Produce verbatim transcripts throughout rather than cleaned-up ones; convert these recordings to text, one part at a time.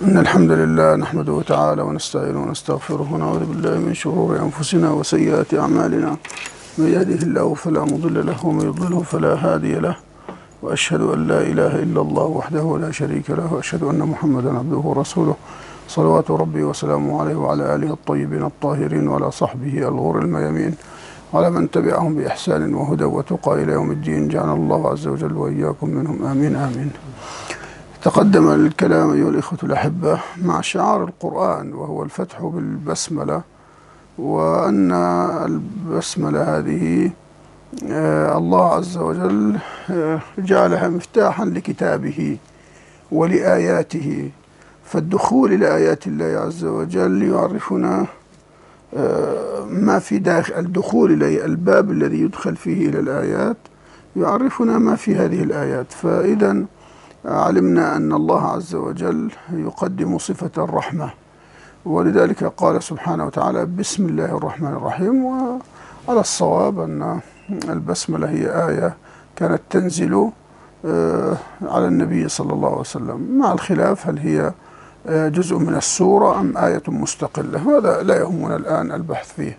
إن الحمد لله نحمده تعالى ونستعينه ونستغفره ونعوذ بالله من شرور أنفسنا وسيئات أعمالنا. من يهده الله فلا مضل له ومن يضلله فلا هادي له، وأشهد أن لا إله إلا الله وحده لا شريك له، وأشهد أن محمدا عبده ورسوله صلوات ربي وسلامه عليه وعلى آله الطيبين الطاهرين وعلى صحبه الغر الميامين وعلى من تبعهم بإحسان وهدى وتقى إلى يوم الدين. جعلنا الله عز وجل وإياكم منهم، آمين آمين. تقدم الكلام أيها الإخوة الأحبة مع شعار القرآن وهو الفتح بالبسملة، وأن البسملة هذه الله عز وجل جعلها مفتاحا لكتابه ولآياته، فالدخول إلى آيات الله عز وجل يعرفنا ما في داخل الدخول إلى الباب الذي يدخل فيه إلى الآيات، يعرفنا ما في هذه الآيات. فإذا علمنا أن الله عز وجل يقدم صفة الرحمة، ولذلك قال سبحانه وتعالى بسم الله الرحمن الرحيم. وعلى الصواب أن البسملة هي آية كانت تنزل على النبي صلى الله عليه وسلم، مع الخلاف هل هي جزء من السورة أم آية مستقلة، هذا لا يهمنا الآن البحث فيه.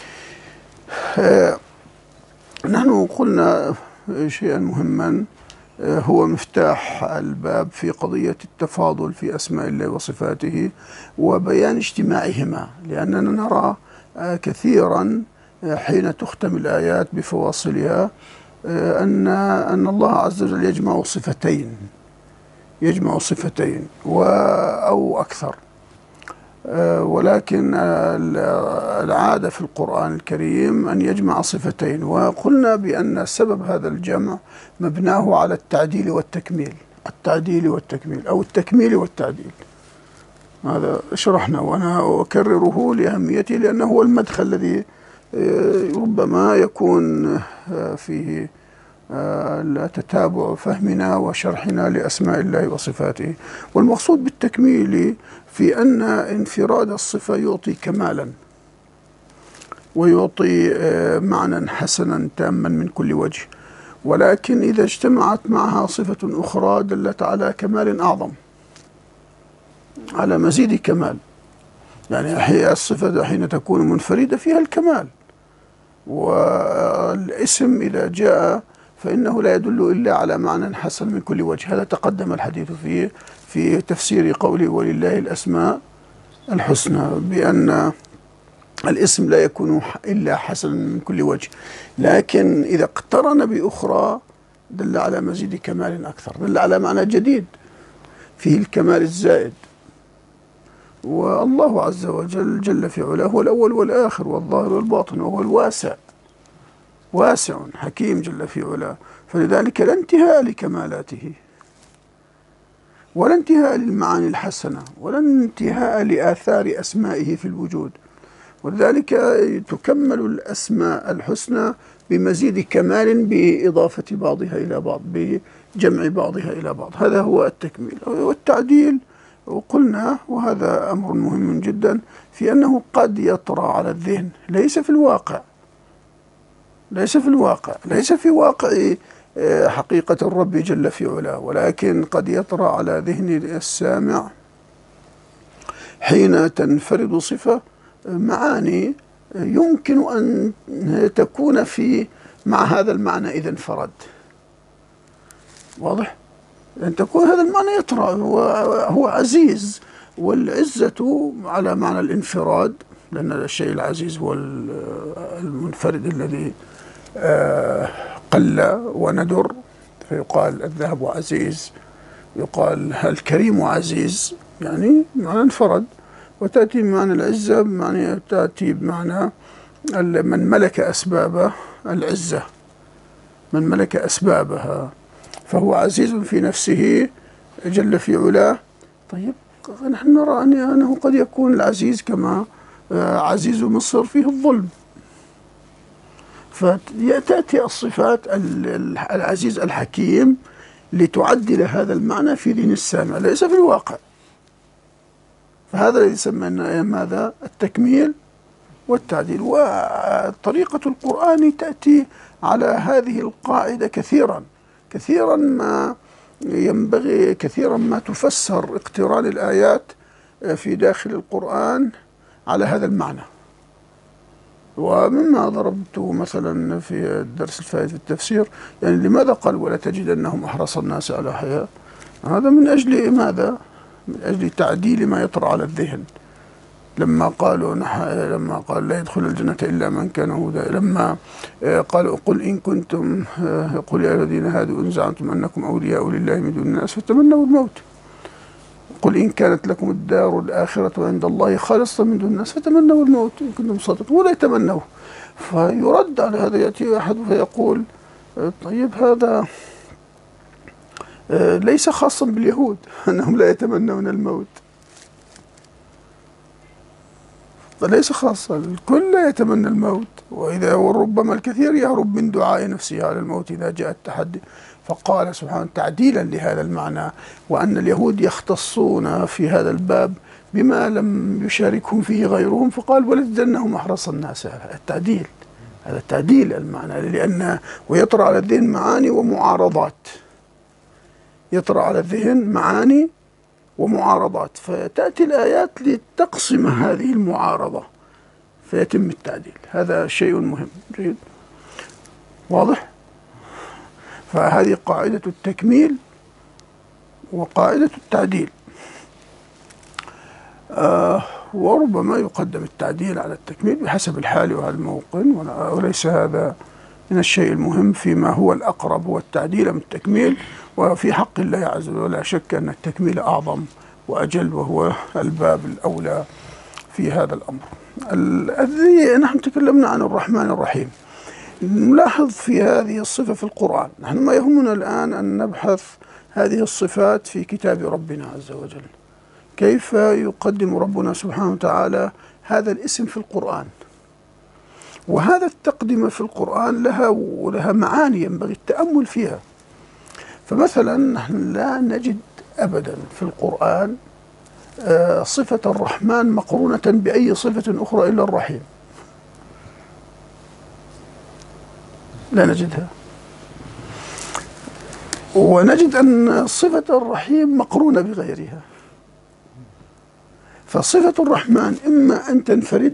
نحن قلنا شيئا مهما هو مفتاح الباب في قضية التفاضل في أسماء الله وصفاته وبيان اجتماعهما، لأننا نرى كثيرا حين تختم الآيات بفواصلها أن أن الله عز وجل يجمع صفتين يجمع صفتين أو أكثر، ولكن العادة في القرآن الكريم أن يجمع صفتين. وقلنا بأن سبب هذا الجمع مبناه على التعديل والتكميل التعديل والتكميل أو التكميل والتعديل. هذا شرحنا وأنا أكرره لأهميته، لأنه هو المدخل الذي ربما يكون فيه تتابع فهمنا وشرحنا لأسماء الله وصفاته. والمقصود بالتكميل في أن انفراد الصفة يعطي كمالا ويعطي معنى حسنا تاما من كل وجه، ولكن إذا اجتمعت معها صفة أخرى دلت على كمال أعظم، على مزيد كمال. يعني هي الصفة حين تكون منفردة فيها الكمال، والاسم إذا جاء فإنه لا يدل إلا على معنى حسن من كل وجه. هذا تقدم الحديث فيه في تفسير قوله ولله الأسماء الحسنى، بأن الاسم لا يكون إلا حسنا من كل وجه، لكن إذا اقترن بأخرى دل على مزيد كمال أكثر، دل على معنى جديد فيه الكمال الزائد. والله عز وجل جل في علاه هو الأول والآخر والظاهر والباطن، وهو الواسع واسع حكيم جل في علاه، فلذلك لا انتهاء لكمالاته ولا انتهاء للمعاني الحسنة ولا انتهاء لآثار أسمائه في الوجود، ولذلك تكمل الأسماء الحسنى بمزيد كمال بإضافة بعضها إلى بعض، بجمع بعضها إلى بعض. هذا هو التكميل. والتعديل وقلنا، وهذا أمر مهم جدا، في أنه قد يطرأ على الذهن، ليس في الواقع ليس في الواقع ليس في واقع حقيقة الرب جل في علاه، ولكن قد يطرأ على ذهن السامع حين تنفرد صفة معاني يمكن أن تكون في مع هذا المعنى إذا انفرد. واضح؟ أن تكون هذا المعنى يطرأ، هو عزيز، والعزة على معنى الانفراد، لأن الشيء العزيز هو المنفرد الذي قل وندر، فيقال الذهب عزيز، يقال الكريم عزيز، يعني معنى انفرد. وتأتي بمعنى العزة بمعنى تأتي بمعنى من ملك أسباب العزة، من ملك أسبابها، فهو عزيز في نفسه جل في علاه. طيب نحن نرى أنه قد يكون العزيز كما عزيز مصر فيه الظلم، فتأتي الصفات العزيز الحكيم لتعدل هذا المعنى في ذهن السامع، ليس في الواقع. فهذا الذي سميناه ماذا؟ التكميل والتعديل. وطريقة القرآن تأتي على هذه القاعدة كثيرا كثيرا ما ينبغي كثيرا ما تفسر اقتران الآيات في داخل القرآن على هذا المعنى. ومما ضربته مثلا في الدرس الفائت في التفسير، يعني لماذا قال ولا تجدنهم أحرص الناس على حياة؟ هذا من أجل ماذا؟ من أجل تعديل ما يطرأ على الذهن. لما قالوا نح... لما قال لا يدخل الجنة إلا من كان هودا، لما قالوا قل إن كنتم قل يا الذين هادوا إن زعمتم أنكم أولياء لله من دون الناس فتمنوا الموت، قل إن كانت لكم الدار الآخرة عند الله خالصة من دون الناس فتمنوا الموت إن كنتم صادقين ولا يتمنوه. فيرد على هذا، يأتي أحد فيقول طيب هذا ليس خاصا باليهود أنهم لا يتمنون الموت، فليس خاصا، الكل لا يتمنى الموت، وإذا وربما الكثير يهرب من دعاء نفسه على الموت إذا جاء التحدي. فقال سبحانه تعديلا لهذا المعنى، وأن اليهود يختصون في هذا الباب بما لم يشاركهم فيه غيرهم، فقال ولتجدنهم أحرص الناس. التعديل، هذا التعديل المعنى، لأن ويطرأ على الذهن معاني ومعارضات، يطرأ على الذهن معاني ومعارضات، فتأتي الآيات لتقسم هذه المعارضة فيتم التعديل. هذا شيء مهم جيد واضح. فهذه قاعدة التكميل وقاعدة التعديل. آه وربما يقدم التعديل على التكميل بحسب الحال وهذا الموقن، وليس هذا من الشيء المهم. فيما هو الأقرب هو التعديل من التكميل، وفي حق الله عز وجل ولا شك أن التكميل أعظم وأجل، وهو الباب الأولى في هذا الأمر. الذي نحن تكلمنا عن الرحمن الرحيم، نلاحظ في هذه الصفة في القرآن. نحن ما يهمنا الآن أن نبحث هذه الصفات في كتاب ربنا عز وجل، كيف يقدم ربنا سبحانه وتعالى هذا الاسم في القرآن. وهذا التقدمة في القرآن لها ولها معاني ينبغي التأمل فيها. فمثلا نحن لا نجد أبدا في القرآن صفة الرحمن مقرونة بأي صفة أخرى إلا الرحيم، لا نجدها. ونجد أن صفة الرحيم مقرونة بغيرها. فصفة الرحمن إما أن تنفرد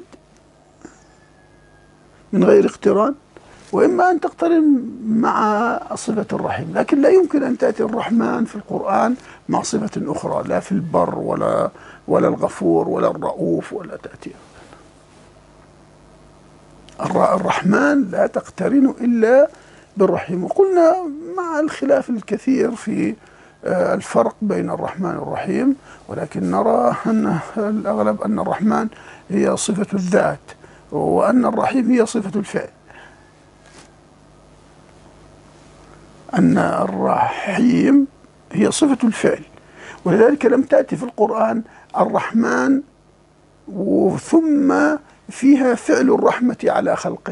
من غير اقتران، وإما أن تقترن مع صفة الرحيم، لكن لا يمكن أن تأتي الرحمن في القرآن مع صفة أخرى، لا في البر ولا ولا الغفور ولا الرؤوف ولا تأتي. الرحمن لا تقترن إلا بالرحيم. وقلنا مع الخلاف الكثير في الفرق بين الرحمن والرحيم، ولكن نرى أن الأغلب أن الرحمن هي صفة الذات، وأن الرحيم هي صفة الفعل. أن الرحيم هي صفة الفعل، ولذلك لم تأتي في القرآن الرحمن ثم فيها فعل الرحمة على خلقه،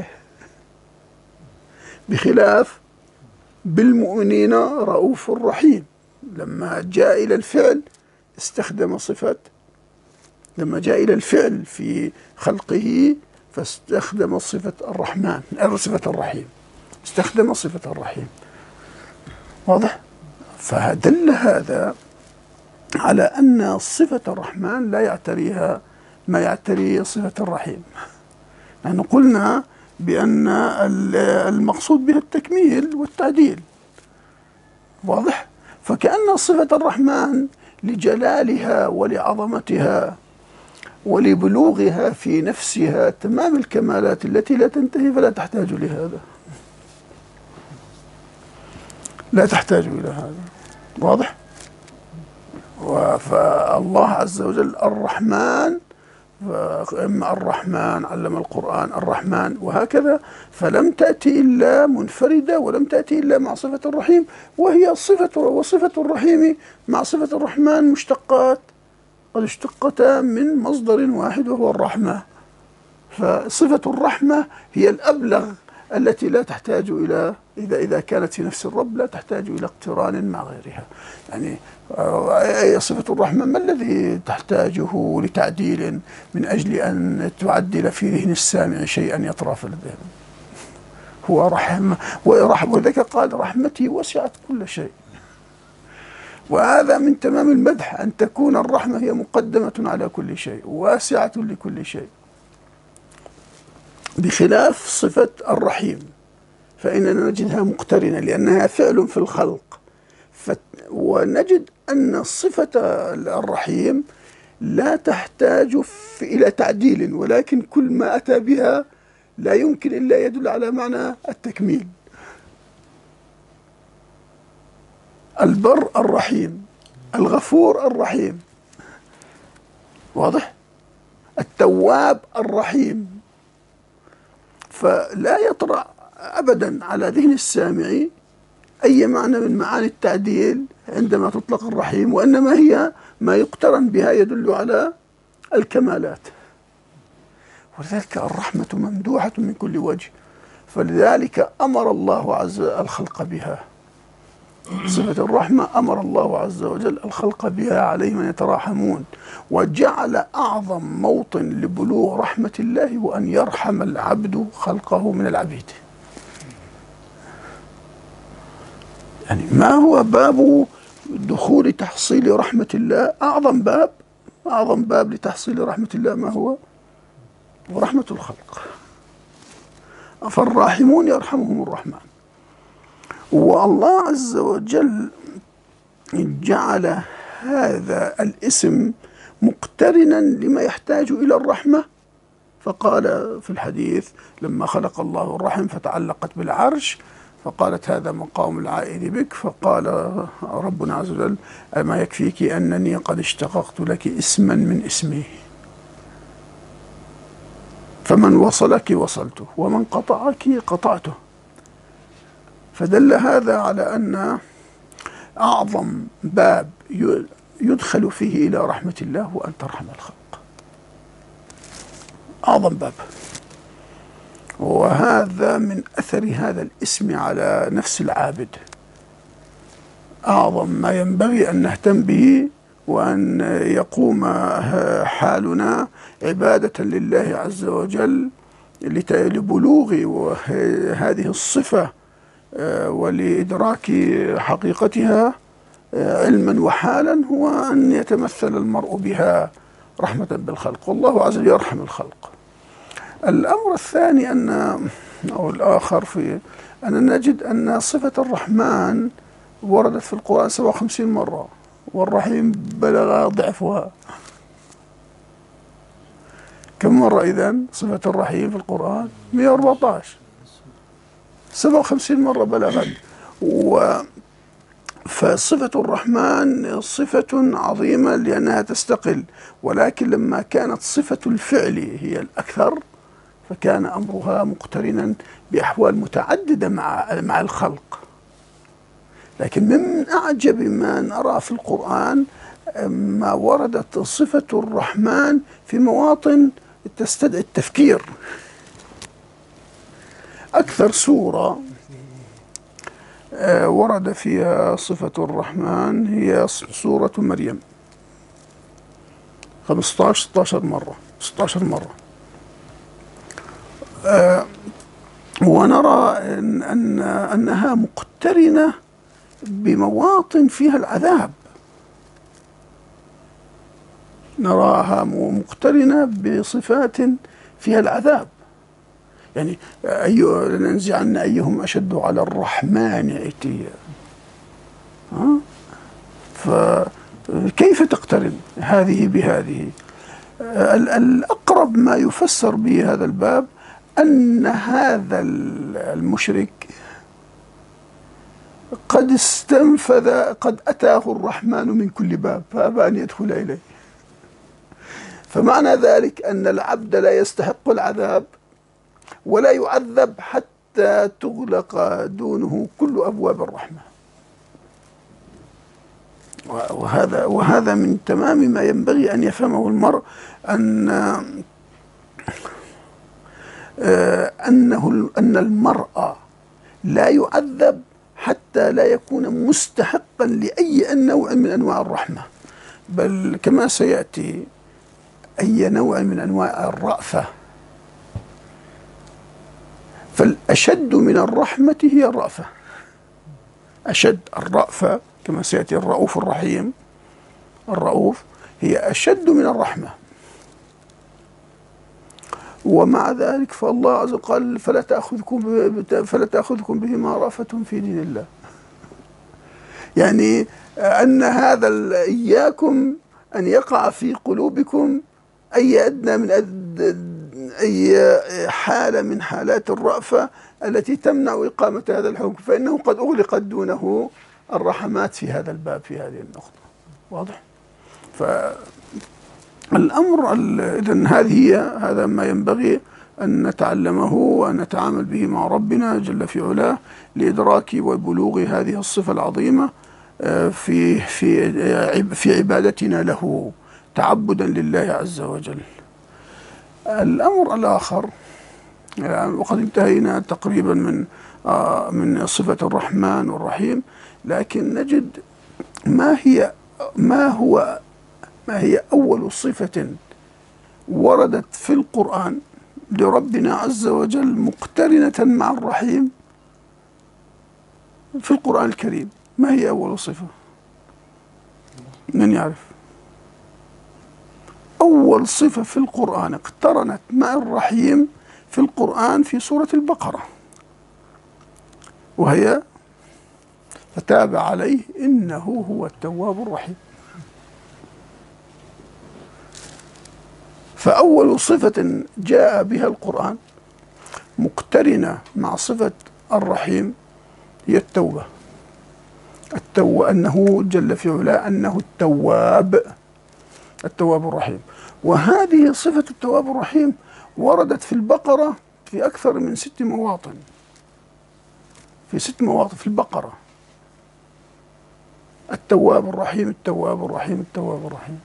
بخلاف بالمؤمنين رؤوف رحيم. لما جاء إلى الفعل استخدم صفة، لما جاء إلى الفعل في خلقه فاستخدم صفة الرحمن، صفة الرحيم، استخدم صفة الرحيم. واضح؟ فدل هذا على أن صفة الرحمن لا يعتريها ما يعتري صفة الرحيم. نحن قلنا بأن المقصود بها التكميل والتعديل. واضح؟ فكأن صفة الرحمن لجلالها ولعظمتها ولبلوغها في نفسها تمام الكمالات التي لا تنتهي، فلا تحتاج لهذا، لا تحتاج إلى هذا. واضح؟ فالله عز وجل الرحمن، إما الرحمن علم القرآن الرحمن وهكذا، فلم تأتي إلا منفردة ولم تأتي إلا مع صفة الرحيم، وهي صفة وصفة الرحيم مع صفة الرحمن مشتقات، قد اشتقتا من مصدر واحد وهو الرحمة. فصفة الرحمة هي الأبلغ التي لا تحتاج إلى، إذا إذا كانت في نفس الرب لا تحتاج إلى اقتران مع غيرها. يعني أي صفة الرحمن ما الذي تحتاجه لتعديل من أجل أن تعدل في ذهن السامع شيئا يطرى في الذهن؟ هو رحمة، ولذلك قال رحمتي وسعت كل شيء. وهذا من تمام المدح، أن تكون الرحمة هي مقدمة على كل شيء واسعة لكل شيء، بخلاف صفة الرحيم فإننا نجدها مقترنة لأنها فعل في الخلق. ونجد أن صفة الرحيم لا تحتاج إلى تعديل، ولكن كل ما أتى بها لا يمكن إلا يدل على معنى التكميل. البر الرحيم، الغفور الرحيم، واضح؟ التواب الرحيم. فلا يطرأ أبدا على ذهن السامع أي معنى من معاني التعديل عندما تطلق الرحيم، وإنما هي ما يقترن بها يدل على الكمالات. ولذلك الرحمة ممدوحة من كل وجه، فلذلك أمر الله عز وجل الخلق بها. صفة الرحمة أمر الله عز وجل الخلق بها عليهم أن يتراحمون، وجعل أعظم موطن لبلوغ رحمة الله وأن يرحم العبد خلقه من العبيد. يعني ما هو باب دخول تحصيل رحمة الله؟ أعظم باب أعظم باب لتحصيل رحمة الله ما هو؟ ورحمة الخلق. فالراحمون يرحمهم الرحمن. والله عز وجل جعل هذا الاسم مقترنا لما يحتاج إلى الرحمة، فقال في الحديث لما خلق الله الرحم فتعلقت بالعرش، فقالت هذا مقام العائد بك، فقال ربنا عز وجل أما يكفيك أنني قد اشتققت لك اسما من اسمي، فمن وصلك وصلته ومن قطعك قطعته. فدل هذا على أن أعظم باب يدخل فيه إلى رحمة الله هو أن ترحم الخلق. أعظم باب. وهذا من أثر هذا الاسم على نفس العابد. أعظم ما ينبغي أن نهتم به وأن يقوم حالنا عبادة لله عز وجل لبلوغ هذه الصفة ولإدراك حقيقتها علما وحالا، هو أن يتمثل المرء بها رحمة بالخلق، والله عز وجل يرحم الخلق. الأمر الثاني أن أو الآخر في أن نجد أن صفة الرحمن وردت في القرآن سبعة وخمسين مرة، والرحيم بلغ ضعفها. كم مرة إذن صفة الرحيم في القرآن؟ مئة وأربعة عشر، سبعة وخمسين مرة بلغت. و فصفة الرحمن صفة عظيمة لأنها تستقل، ولكن لما كانت صفة الفعل هي الأكثر فكان أمرها مقترنا بأحوال متعددة مع مع الخلق. لكن من أعجب ما نرى في القرآن ما وردت صفة الرحمن في مواطن تستدعي التفكير. أكثر سورة ورد فيها صفة الرحمن هي سورة مريم، خمسة عشر ستة عشر مرة ستة عشر مرة. ونرى إن أن أنها مقترنة بمواطن فيها العذاب، نراها مقترنة بصفات فيها العذاب. يعني أي لننزعن أيهم أشد على الرحمن عتيا. فكيف تقترن هذه بهذه؟ الأقرب ما يفسر به هذا الباب أن هذا المشرك قد استنفذ، قد أتاه الرحمن من كل باب فأبى أن يدخل إليه. فمعنى ذلك أن العبد لا يستحق العذاب ولا يعذب حتى تغلق دونه كل أبواب الرحمة. وهذا وهذا من تمام ما ينبغي أن يفهمه المرء، أن أنه أن المرء لا يعذب حتى لا يكون مستحقا لأي نوع من أنواع الرحمة، بل كما سيأتي أي نوع من أنواع الرأفة. فالأشد من الرحمة هي الرأفة، أشد الرأفة كما سيأتي الرؤوف الرحيم. الرؤوف هي أشد من الرحمة، ومع ذلك فالله عز وجل قال فلا تأخذكم فلا تأخذكم بهما رأفة في دين الله، يعني أن هذا إياكم أن يقع في قلوبكم أي أدنى من أد أي حالة من حالات الرأفة التي تمنع إقامة هذا الحكم، فإنه قد أغلقت دونه الرحمات في هذا الباب، في هذه النقطة. واضح؟ فالأمر إذن هذه هي هذا ما ينبغي أن نتعلمه وأن نتعامل به مع ربنا جل في علاه لإدراك وبلوغ هذه الصفة العظيمة في في في عبادتنا له تعبدا لله عز وجل. الأمر الآخر، يعني وقد انتهينا تقريبا من من صفة الرحمن والرحيم، لكن نجد ما هي ما هو ما هي أول صفة وردت في القرآن لربنا عز وجل مقترنة مع الرحيم في القرآن الكريم. ما هي أول صفة؟ من يعرف؟ أول صفة في القرآن اقترنت مع الرحيم في القرآن في سورة البقرة، وهي فتاب عليه إنه هو التواب الرحيم. فأول صفة جاء بها القرآن مقترنة مع صفة الرحيم هي التوبة. التوبة أنه جل في علاه أنه التواب التواب الرحيم. وهذه صفة التواب الرحيم وردت في البقرة في أكثر من ست مواطن في ست مواطن في البقرة. التواب الرحيم التواب الرحيم التواب الرحيم.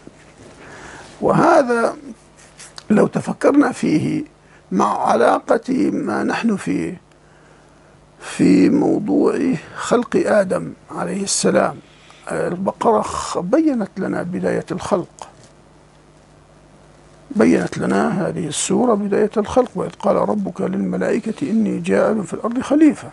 وهذا لو تفكرنا فيه مع علاقة ما نحن فيه في موضوع خلق آدم عليه السلام، البقرة بينت لنا بداية الخلق، بينت لنا هذه السورة بداية الخلق، وإذ قال ربك للملائكة إني جاعل في الأرض خليفة.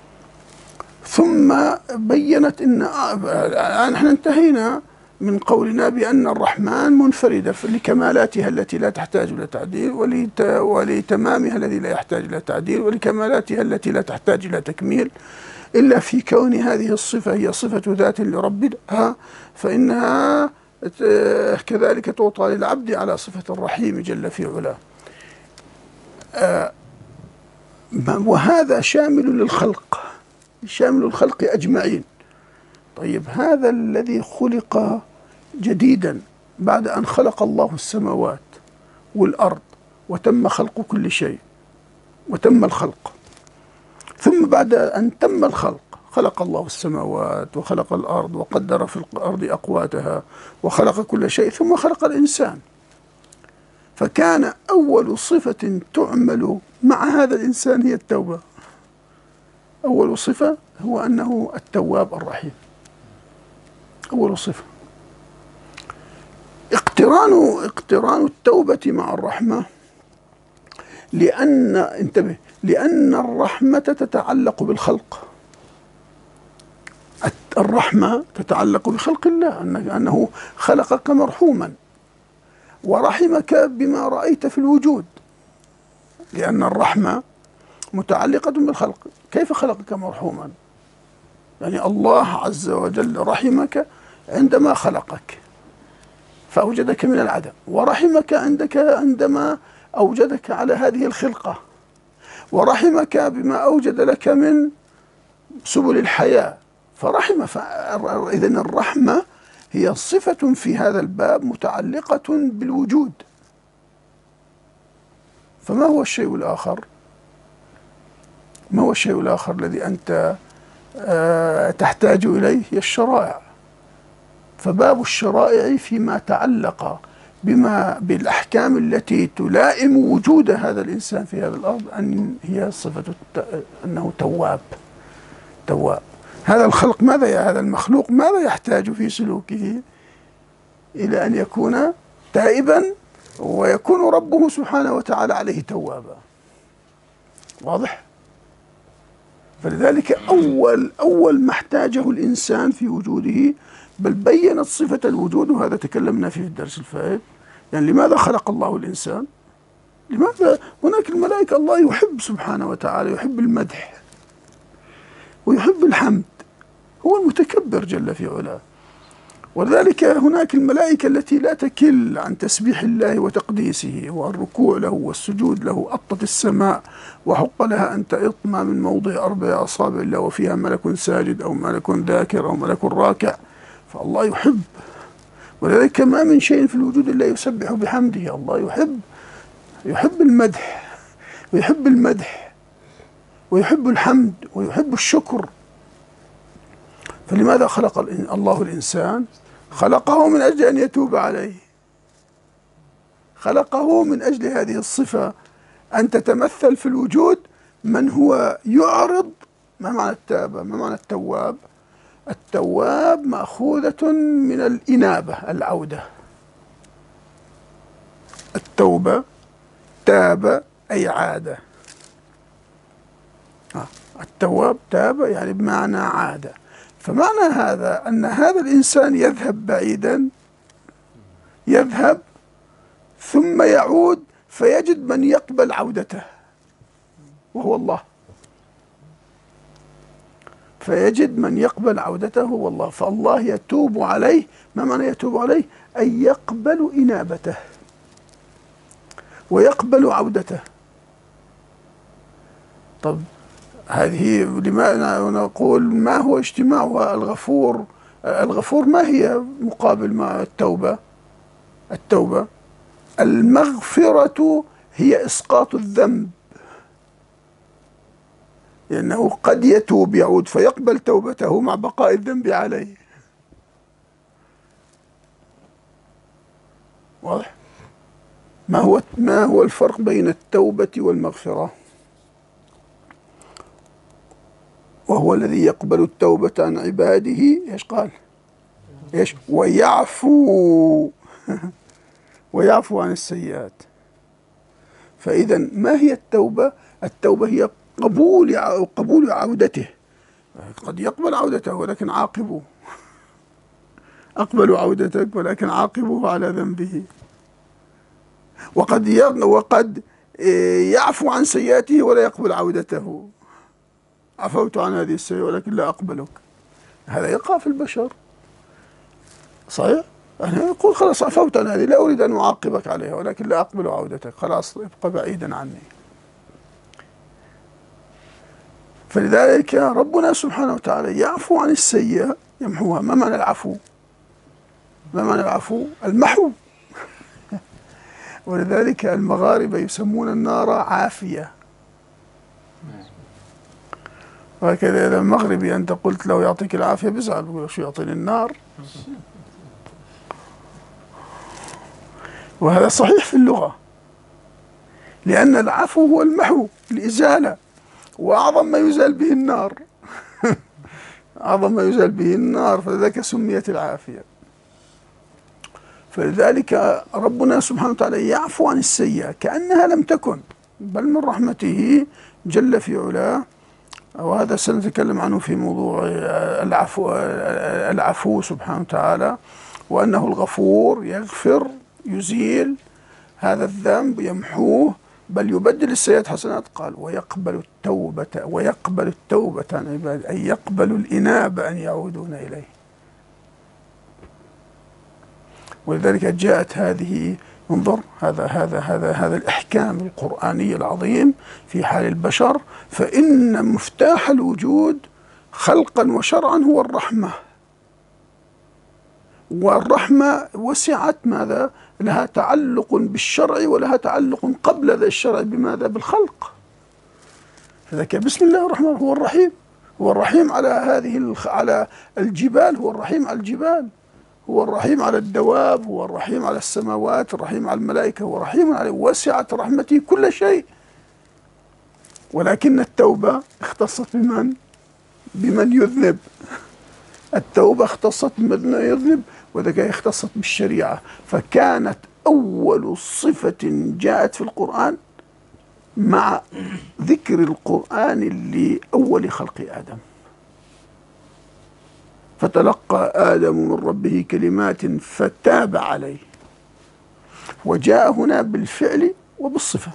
ثم بينت إن نحن انتهينا من قولنا بأن الرحمن منفردة لكمالاتها التي لا تحتاج إلى تعديل، ولتمامها الذي لا يحتاج إلى تعديل، ولكمالاتها التي لا تحتاج إلى تكميل، إلا في كون هذه الصفة هي صفة ذات لربها، فإنها كذلك تعطى للعبد على صفة الرحيم جل في علاه. وهذا شامل للخلق، شامل الخلق أجمعين. طيب هذا الذي خلق جديدا بعد أن خلق الله السماوات والأرض وتم خلق كل شيء وتم الخلق، ثم بعد أن تم الخلق خلق الله السماوات وخلق الأرض وقدر في الأرض أقواتها وخلق كل شيء ثم خلق الإنسان. فكان أول صفة تعمل مع هذا الإنسان هي التوبة. أول صفة هو أنه التواب الرحيم، أول صفة. اقتران اقتران التوبة مع الرحمة، لأن انتبه لأن الرحمة تتعلق بالخلق. الرحمة تتعلق بخلق الله، أنه خلقك مرحوما ورحمك بما رأيت في الوجود، لأن الرحمة متعلقة بالخلق. كيف خلقك مرحوما؟ يعني الله عز وجل رحمك عندما خلقك فأوجدك من العدم، ورحمك عندك عندما أوجدك على هذه الخلقة، ورحمك بما أوجد لك من سبل الحياة فرحمة. إذن الرحمة هي صفة في هذا الباب متعلقة بالوجود. فما هو الشيء الآخر؟ ما هو الشيء الآخر الذي أنت تحتاج إليه؟ هي الشرائع. فباب الشرائع فيما تعلق بما بالأحكام التي تلائم وجود هذا الإنسان في هذا الأرض أن هي صفة أنه تواب. تواب. هذا الخلق ماذا هذا المخلوق ماذا يحتاج في سلوكه إلى أن يكون تائبا ويكون ربه سبحانه وتعالى عليه توابا. واضح؟ فلذلك أول أول ما احتاجه الإنسان في وجوده، بل بينت صفة الوجود، وهذا تكلمنا فيه في الدرس الفائت. يعني لماذا خلق الله الإنسان؟ لماذا هناك الملائكة الله يحب سبحانه وتعالى، يحب المدح ويحب الحمد، هو المتكبر جل في علاه. ولذلك هناك الملائكة التي لا تكل عن تسبيح الله وتقديسه والركوع له والسجود له. أطت السماء وحق لها أن تئطم من موضع أربع أصابع إلا وفيها ملك ساجد أو ملك ذاكر أو ملك راكع. فالله يحب، ولذلك ما من شيء في الوجود إلا يسبح بحمده. الله يحب يحب المدح ويحب المدح ويحب الحمد ويحب الشكر. فلماذا خلق الله الإنسان؟ خلقه من أجل أن يتوب عليه، خلقه من أجل هذه الصفة، أن تتمثل في الوجود من هو يعرض. ما معنى التابة؟ ما معنى التواب؟ التواب مأخوذة من الإنابة، العودة. التوبة تاب أي عاد. التواب تاب يعني بمعنى عاد. فمعنى هذا أن هذا الإنسان يذهب بعيدا، يذهب ثم يعود فيجد من يقبل عودته وهو الله، فيجد من يقبل عودته هو الله. فالله يتوب عليه. ما معنى يتوب عليه؟ أي يقبل إنابته ويقبل عودته. طب هذه لماذا نقول ما هو اجتماعها؟ الغفور الغفور ما هي مقابل مع التوبة؟ التوبة المغفرة هي إسقاط الذنب، لأنه قد يتوب يعود فيقبل توبته مع بقاء الذنب عليه. واضح؟ ما هو ما هو الفرق بين التوبة والمغفرة؟ وهو الذي يقبل التوبة عن عباده. ايش قال؟ ايش؟ ويعفو ويعفو عن السيئات. فإذا ما هي التوبة؟ التوبة هي قبول قبول عودته. قد يقبل عودته ولكن عاقبه، أقبل عودتك ولكن عاقبه على ذنبه. وقد وقد يعفو عن سيئاته ولا يقبل عودته. عفوت عن هذه السيئة ولكن لا أقبلك. هذا يقع في البشر، صحيح؟ أنا يقول خلاص عفوت عن هذه، لا أريد أن أعاقبك عليها ولكن لا أقبل عودتك، خلاص ابقى بعيدا عني. فلذلك ربنا سبحانه وتعالى يعفو عن السيئة، يمحوها. ما معنى العفو؟ ما معنى العفو؟ المحو. ولذلك المغاربة يسمون النار عافية. وهكذا إذا المغربي أنت قلت له يعطيك العافية بيزعل، بيقول شو يعطيني النار. وهذا صحيح في اللغة، لأن العفو هو المحو، الإزالة، وأعظم ما يزال به النار. أعظم ما يزال به النار، فلذلك سميت العافية. فلذلك ربنا سبحانه وتعالى يعفو عن السيئة كأنها لم تكن، بل من رحمته جل في علاه. وهذا سنتكلم عنه في موضوع العفو العفو سبحانه وتعالى، وأنه الغفور يغفر، يزيل هذا الذنب، يمحوه، بل يبدل السيئات حسنات. قال ويقبل التوبة ويقبل التوبة عن عباده، أي يقبل الإنابة أن يعودون إليه. ولذلك جاءت هذه، انظر هذا هذا هذا هذا الإحكام القرآني العظيم في حال البشر. فإن مفتاح الوجود خلقا وشرعا هو الرحمة، والرحمة وسعت ماذا؟ لها تعلق بالشرع ولها تعلق قبل ذا الشرع بماذا؟ بالخلق. فذلك بسم الله الرحمن هو الرحيم، هو الرحيم على هذه على الجبال، هو الرحيم على الجبال، هو الرحيم على الدواب، هو الرحيم على السماوات، الرحيم على الملائكة، هو رحيم على وسعت رحمته كل شيء. ولكن التوبة اختصت بمن؟ بمن يذنب. التوبة اختصت بمن يذنب، وذلك اختصت بالشريعة. فكانت أول صفة جاءت في القرآن مع ذكر القرآن لأول خلق آدم. فتلقى آدم من ربه كلمات فتاب عليه، وجاء هنا بالفعل وبالصفة.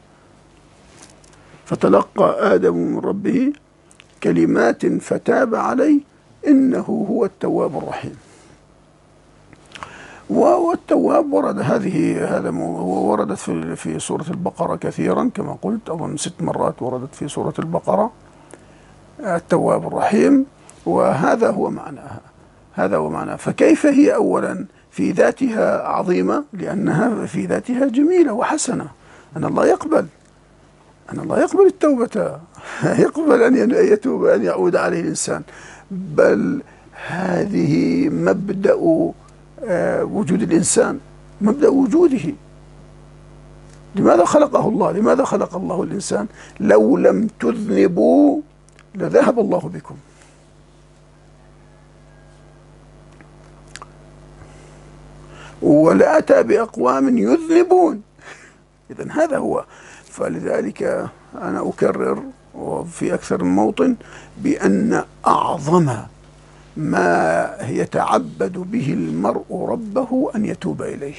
فتلقى آدم من ربه كلمات فتاب عليه إنه هو التواب الرحيم. والتواب ورد هذه هذا وردت في في سورة البقرة كثيرا كما قلت، أظن ست مرات وردت في سورة البقرة التواب الرحيم، وهذا هو معناها. هذا هو معناها. فكيف هي أولا في ذاتها عظيمة؟ لأنها في ذاتها جميلة وحسنة. أن الله يقبل أن الله يقبل التوبة، يقبل أن يتوب، أن يعود عليه الإنسان. بل هذه مبدأ وجود الإنسان، مبدأ وجوده. لماذا خلقه الله؟ لماذا خلق الله الإنسان؟ لو لم تذنبوا لذهب الله بكم. ولأتى بأقوام يذنبون. إذن هذا هو. فلذلك أنا أكرر وفي أكثر من موطن بأن أعظم ما يتعبد به المرء ربه أن يتوب إليه،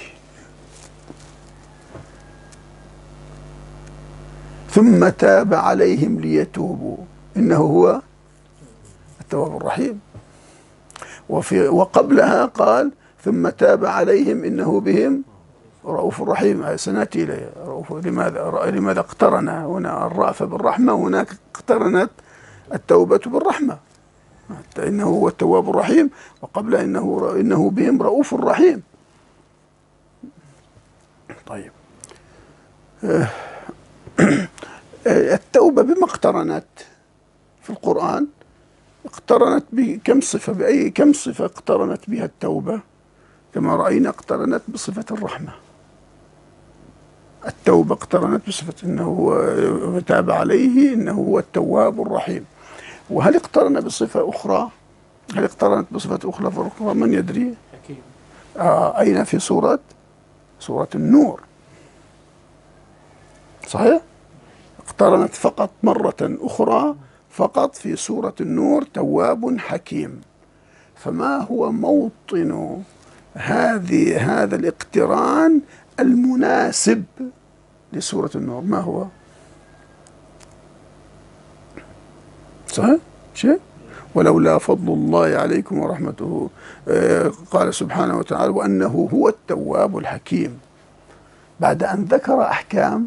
ثم تاب عليهم ليتوبوا إنه هو التواب الرحيم. وفي وقبلها قال ثم تاب عليهم إنه بهم رؤوف رحيم. سنأتي إليه. لماذا لماذا اقترن هنا الرأفة بالرحمة، هناك اقترنت التوبة بالرحمة. إنه هو التواب الرحيم، وقبل إنه إنه بهم رؤوف رحيم. طيب التوبة بما اقترنت في القرآن؟ اقترنت بكم صفة، بأي كم صفة اقترنت بها التوبة؟ كما رأينا اقترنت بصفة الرحمة. التوبة اقترنت بصفة إنه هو تاب عليه إنه هو التواب الرحيم. وهل اقترن بصفة أخرى؟ هل اقترنت بصفة أخرى فأخرى؟ من يدري؟ حكيم. آه أين؟ في سورة سورة النور. صحيح؟ اقترنت فقط مرة أخرى فقط في سورة النور تواب حكيم. فما هو موطن هذه هذا الاقتران المناسب لسورة النور؟ ما هو؟ صحيح؟ شيء؟ ولولا فضل الله عليكم ورحمته، قال سبحانه وتعالى وأنه هو التواب الحكيم. بعد أن ذكر أحكام،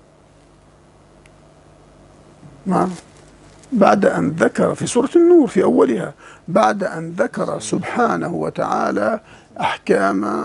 ما بعد أن ذكر في سورة النور في أولها، بعد أن ذكر سبحانه وتعالى أحكام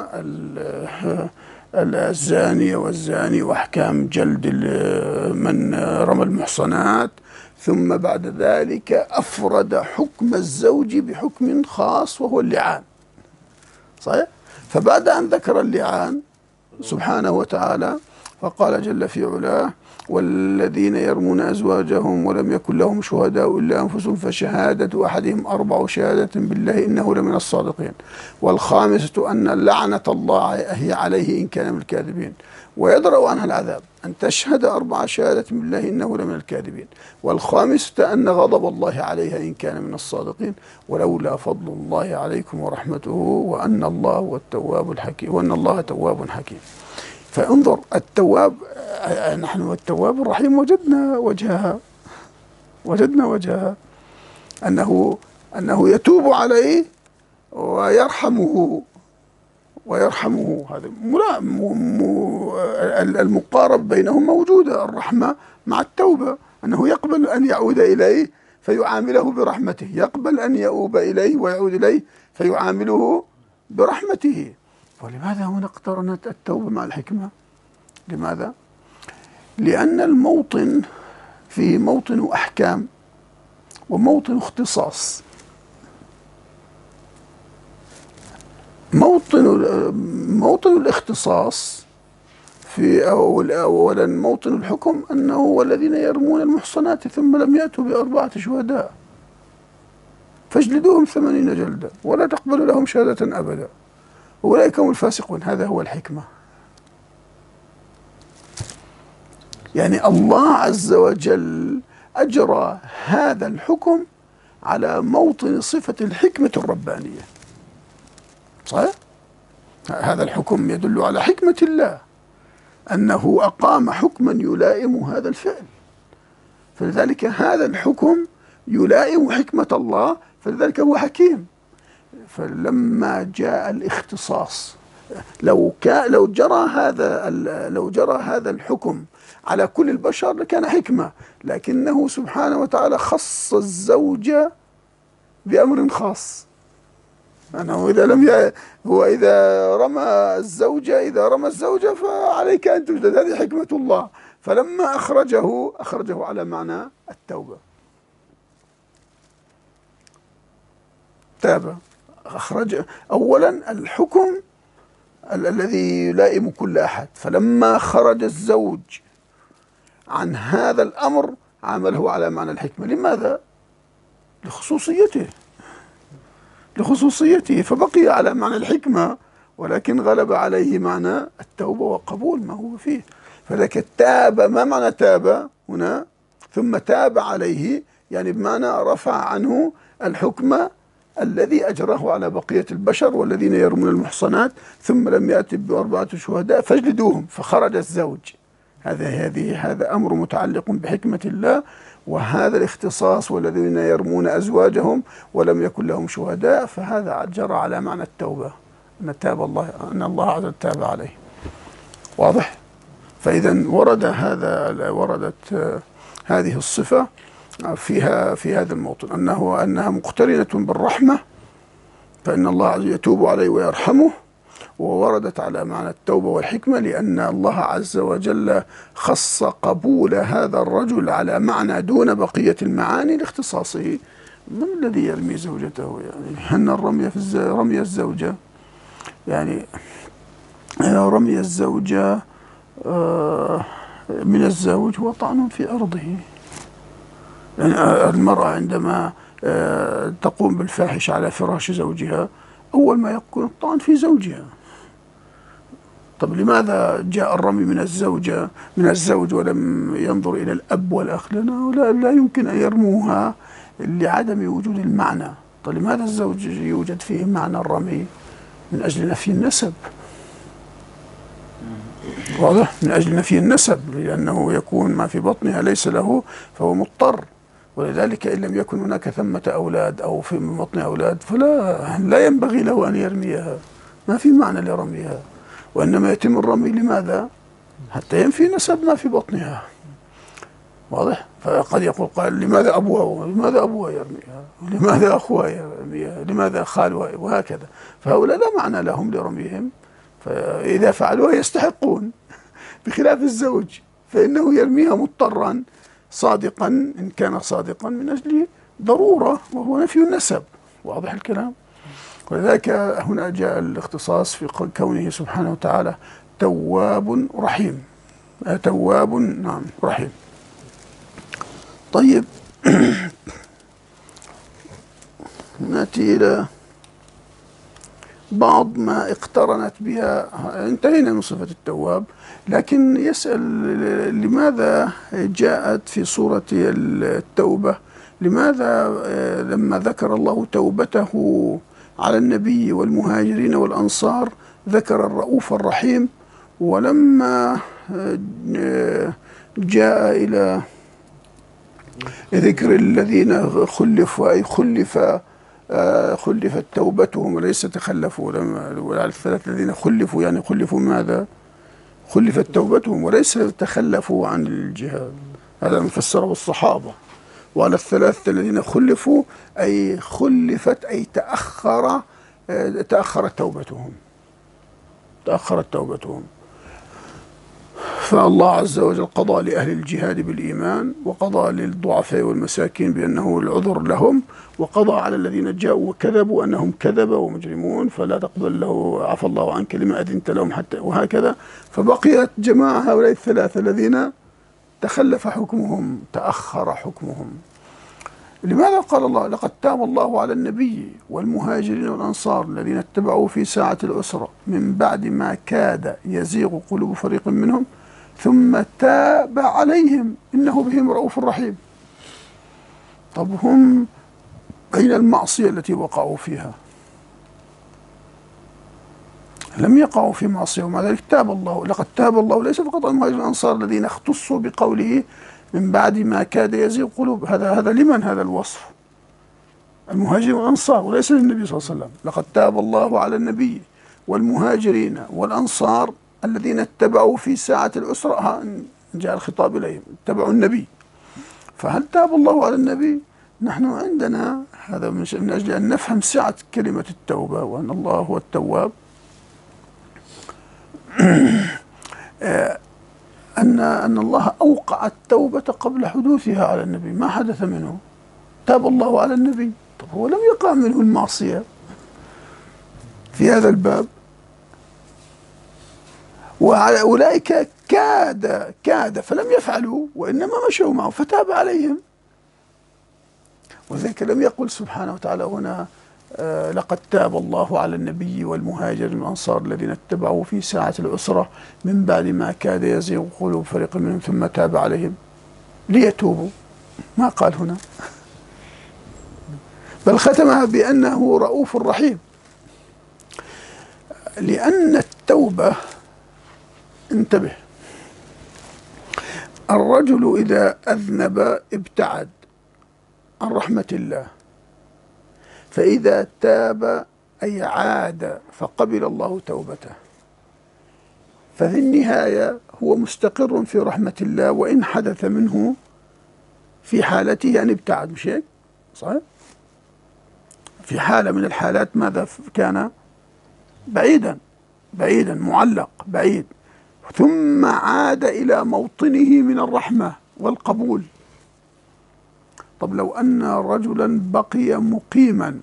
الزانية والزاني وأحكام جلد من رمى المحصنات، ثم بعد ذلك أفرد حكم الزوج بحكم خاص وهو اللعان. صحيح؟ فبعد أن ذكر اللعان سبحانه وتعالى فقال جل في علاه والذين يرمون أزواجهم ولم يكن لهم شهداء إلا أنفسهم فشهادة أحدهم أربع شهادة بالله إنه لمن الصادقين، والخامسة أن لعنة الله هي عليه إن كان من الكاذبين، ويدرأ عنها العذاب أن تشهد أربع شهادة بالله إنه لمن الكاذبين، والخامسة أن غضب الله عليها إن كان من الصادقين، ولولا فضل الله عليكم ورحمته وأن الله هو التواب الحكيم وأن الله تواب حكيم. فانظر التواب، نحن والتواب الرحيم وجدنا وجهها وجدنا وجهها أنه أنه يتوب عليه ويرحمه ويرحمه. هذا المقارب بينهم موجودة، الرحمة مع التوبة، أنه يقبل أن يعود إليه فيعامله برحمته، يقبل أن يؤوب إليه ويعود إليه فيعامله برحمته. ولماذا هنا اقترنت التوبة مع الحكمة؟ لماذا؟ لأن الموطن فيه موطن أحكام وموطن اختصاص. موطن موطن الاختصاص في أولا موطن الحكم أنه والذين يرمون المحصنات ثم لم يأتوا بأربعة شهداء فاجلدوهم ثمانين جلدة ولا تقبلوا لهم شهادة أبدا أولئك هم الفاسقون. هذا هو الحكمة. يعني الله عز وجل أجرى هذا الحكم على موطن صفة الحكمة الربانية. صحيح؟ هذا الحكم يدل على حكمة الله، أنه أقام حكما يلائم هذا الفعل، فلذلك هذا الحكم يلائم حكمة الله، فلذلك هو حكيم. فلما جاء الاختصاص، لو كان لو جرى هذا لو جرى هذا الحكم على كل البشر لكان حكمة، لكنه سبحانه وتعالى خص الزوج بأمر خاص، أنه إذا لم ي... هو إذا رمى الزوجة إذا رمى الزوجة فعليك أن تجلد، هذه حكمة الله. فلما أخرجه أخرجه على معنى التوبة، تاب، أخرج أولا الحكم ال الذي يلائم كل أحد، فلما خرج الزوج عن هذا الأمر عمله على معنى الحكمة. لماذا؟ لخصوصيته لخصوصيته فبقي على معنى الحكمة، ولكن غلب عليه معنى التوبة وقبول ما هو فيه. فذلك تاب، ما معنى تاب هنا؟ ثم تاب عليه، يعني بمعنى رفع عنه الحكم الذي أجره على بقية البشر والذين يرمون المحصنات ثم لم يأتوا بأربعة شهداء فاجلدوهم، فخرج الزوج. هذا هذه هذا أمر متعلق بحكمة الله، وهذا الاختصاص والذين يرمون أزواجهم ولم يكن لهم شهداء، فهذا جرى على معنى التوبة، أن تاب الله أن الله عز وجل تاب عليه. واضح؟ فإذا ورد هذا وردت هذه الصفة فيها في هذا الموطن، أنه أنها مقترنة بالرحمة، فإن الله عز وجل يتوب عليه ويرحمه. ووردت على معنى التوبة والحكمة لأن الله عز وجل خص قبول هذا الرجل على معنى دون بقية المعاني لاختصاصه. من الذي يرمي زوجته؟ يعني أن الرمي في رمي الزوجة، يعني رمي الزوجة من الزوج هو طعن في أرضه. يعني المرأة عندما تقوم بالفاحش على فراش زوجها أول ما يكون الطعن في زوجها. طب لماذا جاء الرمي من الزوجة من الزوج ولم ينظر إلى الأب والأخ؟ لأنه لا, لا يمكن أن يرموها لعدم وجود المعنى. طب لماذا الزوج يوجد فيه معنى الرمي؟ من أجل نفي النسب. واضح؟ من أجل نفي النسب، لأنه يكون ما في بطنها ليس له فهو مضطر، ولذلك إن لم يكن هناك ثمة أولاد أو في بطن أولاد فلا لا ينبغي له أن يرميها، ما في معنى لرميها، وإنما يتم الرمي لماذا؟ حتى ينفي نسب ما في بطنها. واضح؟ فقد يقول قال لماذا أبوها لماذا أبوها يرميها؟ لماذا أخوها يرميها؟ لماذا خالها؟ وهكذا. فهؤلاء لا معنى لهم لرميهم، فإذا فعلوها يستحقون، بخلاف الزوج فإنه يرميها مضطرا صادقا إن كان صادقا من أجل ضرورة وهو نفي النسب. واضح الكلام؟ ولذلك هنا جاء الاختصاص في كونه سبحانه وتعالى تواب رحيم. تواب نعم رحيم. طيب نأتي إلى بعض ما اقترنت بها. انتهينا من صفة التواب، لكن يسأل لماذا جاءت في سورة التوبة، لماذا لما ذكر الله توبته على النبي والمهاجرين والأنصار ذكر الرؤوف الرحيم، ولما جاء إلى ذكر الذين خلفوا أي خلف خلفت توبتهم وليس تخلفوا، وعلى الثلاث الذين خلفوا يعني خلفوا ماذا؟ خلفت توبتهم وليس تخلفوا عن الجهاد، هذا مفسره الصحابة. وعلى الثلاثة الذين خلفوا أي خلفت أي تأخر تأخرت توبتهم تأخرت توبتهم فالله عز وجل قضى لأهل الجهاد بالإيمان، وقضى للضعفاء والمساكين بأنه العذر لهم، وقضى على الذين جاءوا وكذبوا أنهم كذبوا ومجرمون فلا تقبل له عفى الله عنك لما أذنت لهم حتى، وهكذا. فبقيت جماعة هؤلاء الثلاثة الذين تخلف حكمهم تأخر حكمهم. لماذا قال الله لقد تاب الله على النبي والمهاجرين والأنصار الذين اتبعوه في ساعة العسرة من بعد ما كاد يزيغ قلوب فريق منهم ثم تاب عليهم إنه بهم رؤوف رحيم. طب هم أين المعصية التي وقعوا فيها؟ لم يقعوا في معصية، ومع ذلك تاب الله. لقد تاب الله ليس فقط على المهاجرين والأنصار الذين اختصوا بقوله من بعد ما كاد يزيغ قلوب. هذا هذا لمن هذا الوصف؟ المهاجرين والأنصار، وليس للنبي صلى الله عليه وسلم. لقد تاب الله على النبي والمهاجرين والأنصار الذين اتبعوا في ساعة العسرة، جاء الخطاب إليهم، اتبعوا النبي. فهل تاب الله على النبي؟ نحن عندنا هذا من أجل أن نفهم سعة كلمة التوبة وأن الله هو التواب، أن أن الله أوقع التوبة قبل حدوثها على النبي، ما حدث منه. تاب الله على النبي، طب هو لم يقع منه المعصية في هذا الباب. وعلى أولئك كاد كاد فلم يفعلوا وإنما مشوا معه فتاب عليهم. وذلك لم يقل سبحانه وتعالى هنا آه لقد تاب الله على النبي والمهاجرين والأنصار الذين اتبعوا في ساعة العسرة من بعد ما كاد يزيغ قلوب فريق منهم ثم تاب عليهم ليتوبوا. ما قال هنا، بل ختمها بأنه رؤوف رحيم. لأن التوبة، انتبه، الرجل إذا أذنب ابتعد عن رحمة الله، فإذا تاب أي عاد فقبل الله توبته، ففي النهاية هو مستقر في رحمة الله وإن حدث منه في حالته أن ابتعد. مش هيك؟ صحيح؟ في حالة من الحالات ماذا كان؟ بعيدا بعيدا معلق بعيد، ثم عاد إلى موطنه من الرحمة والقبول. طب لو أن رجلا بقي مقيما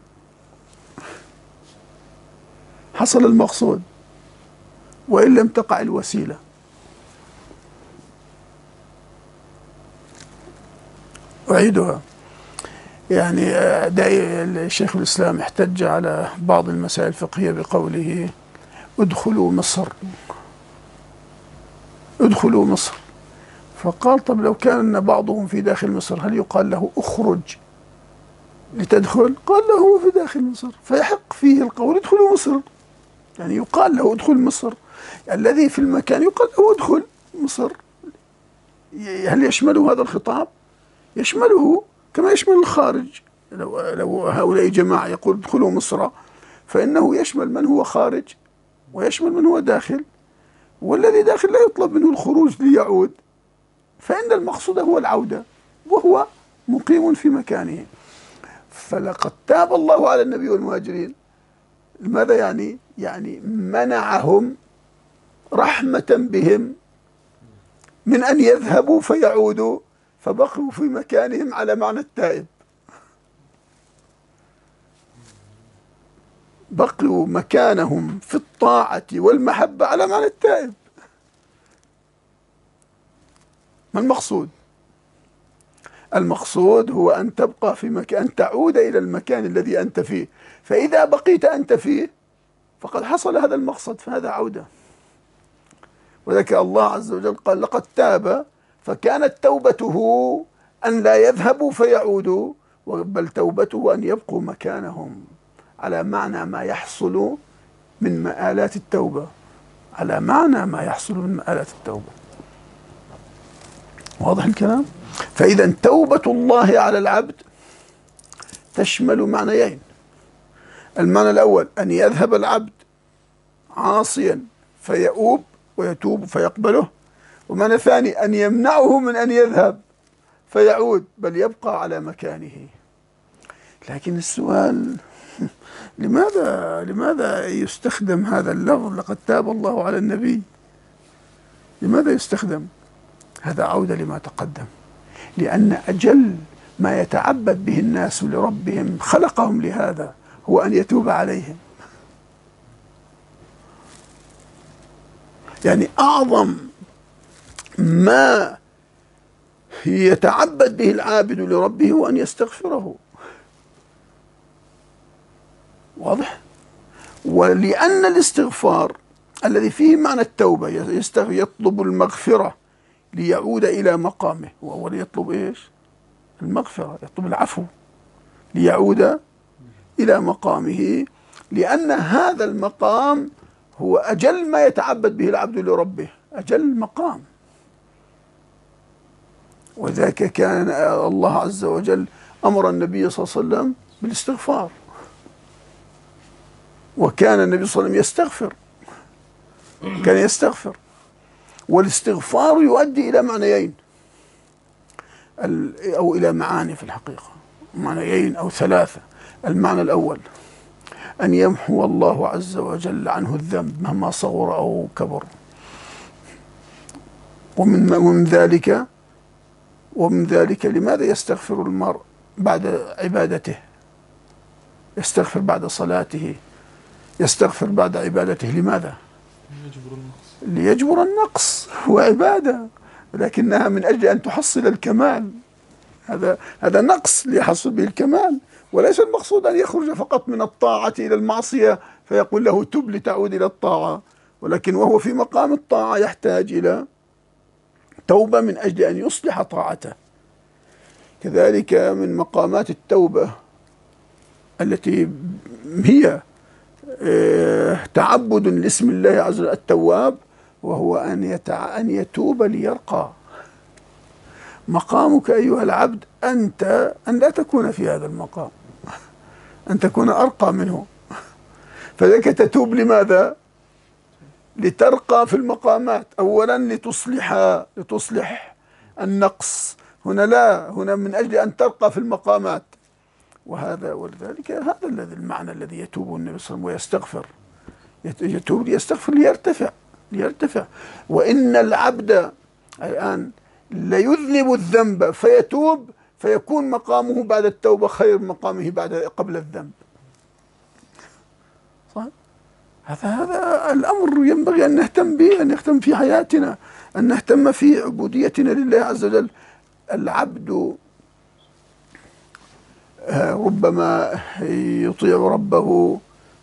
حصل المقصود وإن لم تقع الوسيلة. أعيدها، يعني داعي الشيخ الإسلام احتج على بعض المسائل الفقهية بقوله ادخلوا مصر ادخلوا مصر، فقال طب لو كان بعضهم في داخل مصر هل يقال له اخرج لتدخل؟ قال له هو في داخل مصر فيحق فيه القول ادخلوا مصر، يعني يقال له ادخل مصر. الذي في المكان يقال له ادخل مصر. هل يشمله هذا الخطاب؟ يشمله كما يشمل الخارج. لو, لو هؤلاء جماعة يقول ادخلوا مصر فإنه يشمل من هو خارج ويشمل من هو داخل، والذي داخل لا يطلب منه الخروج ليعود، فإن المقصود هو العودة وهو مقيم في مكانه. فلقد تاب الله على النبي والمهاجرين. ماذا يعني؟ يعني منعهم رحمة بهم من أن يذهبوا فيعودوا، فبقوا في مكانهم على معنى التائب. بقوا مكانهم في الطاعة والمحبة على معنى التائب. ما المقصود؟ المقصود هو أن تبقى في مكان، أن تعود إلى المكان الذي أنت فيه، فإذا بقيت أنت فيه فقد حصل هذا المقصد، فهذا عودة. وذلك الله عز وجل قال لقد تاب، فكانت توبته أن لا يذهبوا فيعودوا، بل توبته أن يبقوا مكانهم على معنى ما يحصل من مآلات التوبة، على معنى ما يحصل من مآلات التوبة. واضح الكلام؟ فإذا توبة الله على العبد تشمل معنيين. المعنى الأول أن يذهب العبد عاصيا فيؤوب ويتوب فيقبله، ومعنى ثاني أن يمنعه من أن يذهب فيعود بل يبقى على مكانه. لكن السؤال لماذا لماذا يستخدم هذا اللفظ لقد تاب الله على النبي؟ لماذا يستخدم؟ هذا عودة لما تقدم، لأن أجل ما يتعبد به الناس لربهم خلقهم لهذا هو أن يتوب عليهم. يعني أعظم ما يتعبد به العابد لربه هو أن يستغفره. واضح؟ ولأن الاستغفار الذي فيه معنى التوبة، يطلب المغفرة ليعود إلى مقامه، وهو يطلب إيش؟ المغفرة، يطلب العفو، ليعود إلى مقامه، لأن هذا المقام هو أجل ما يتعبد به العبد لربه، أجل مقام. وذاك كان الله عز وجل أمر النبي صلى الله عليه وسلم بالاستغفار، وكان النبي صلى الله عليه وسلم يستغفر، كان يستغفر. والاستغفار يؤدي إلى معنيين أو إلى معاني في الحقيقة، معنيين أو ثلاثة. المعنى الأول أن يمحو الله عز وجل عنه الذنب مهما صغر أو كبر، ومن ومن ذلك ومن ذلك لماذا يستغفر المرء بعد عبادته؟ يستغفر بعد صلاته، يستغفر بعد عبادته، لماذا؟ ليجبر النقص، هو عبادة لكنها من أجل أن تحصل الكمال. هذا هذا نقص ليحصل به الكمال، وليس المقصود أن يخرج فقط من الطاعة إلى المعصية فيقول له تب لتعود إلى الطاعة، ولكن وهو في مقام الطاعة يحتاج إلى توبة من أجل أن يصلح طاعته. كذلك من مقامات التوبة التي هي تعبد لاسم الله عز وجل التواب، وهو أن يتع... أن يتوب ليرقى. مقامك أيها العبد أنت أن لا تكون في هذا المقام، أن تكون أرقى منه، فذلك تتوب. لماذا؟ لترقى في المقامات، أولا لتصلح لتصلح النقص، هنا لا، هنا من أجل أن ترقى في المقامات. وهذا ولذلك هذا الذي المعنى الذي يتوب النبي صلى الله عليه وسلم ويستغفر، يتوب ليستغفر ليرتفع ليرتفع. وإن العبد الآن ليذنب الذنب فيتوب، فيكون مقامه بعد التوبة خير مقامه بعد قبل الذنب. صح؟ هذا هذا الأمر ينبغي أن نهتم به، أن نهتم في حياتنا، أن نهتم في عبوديتنا لله عز وجل. العبد ربما يطيع ربه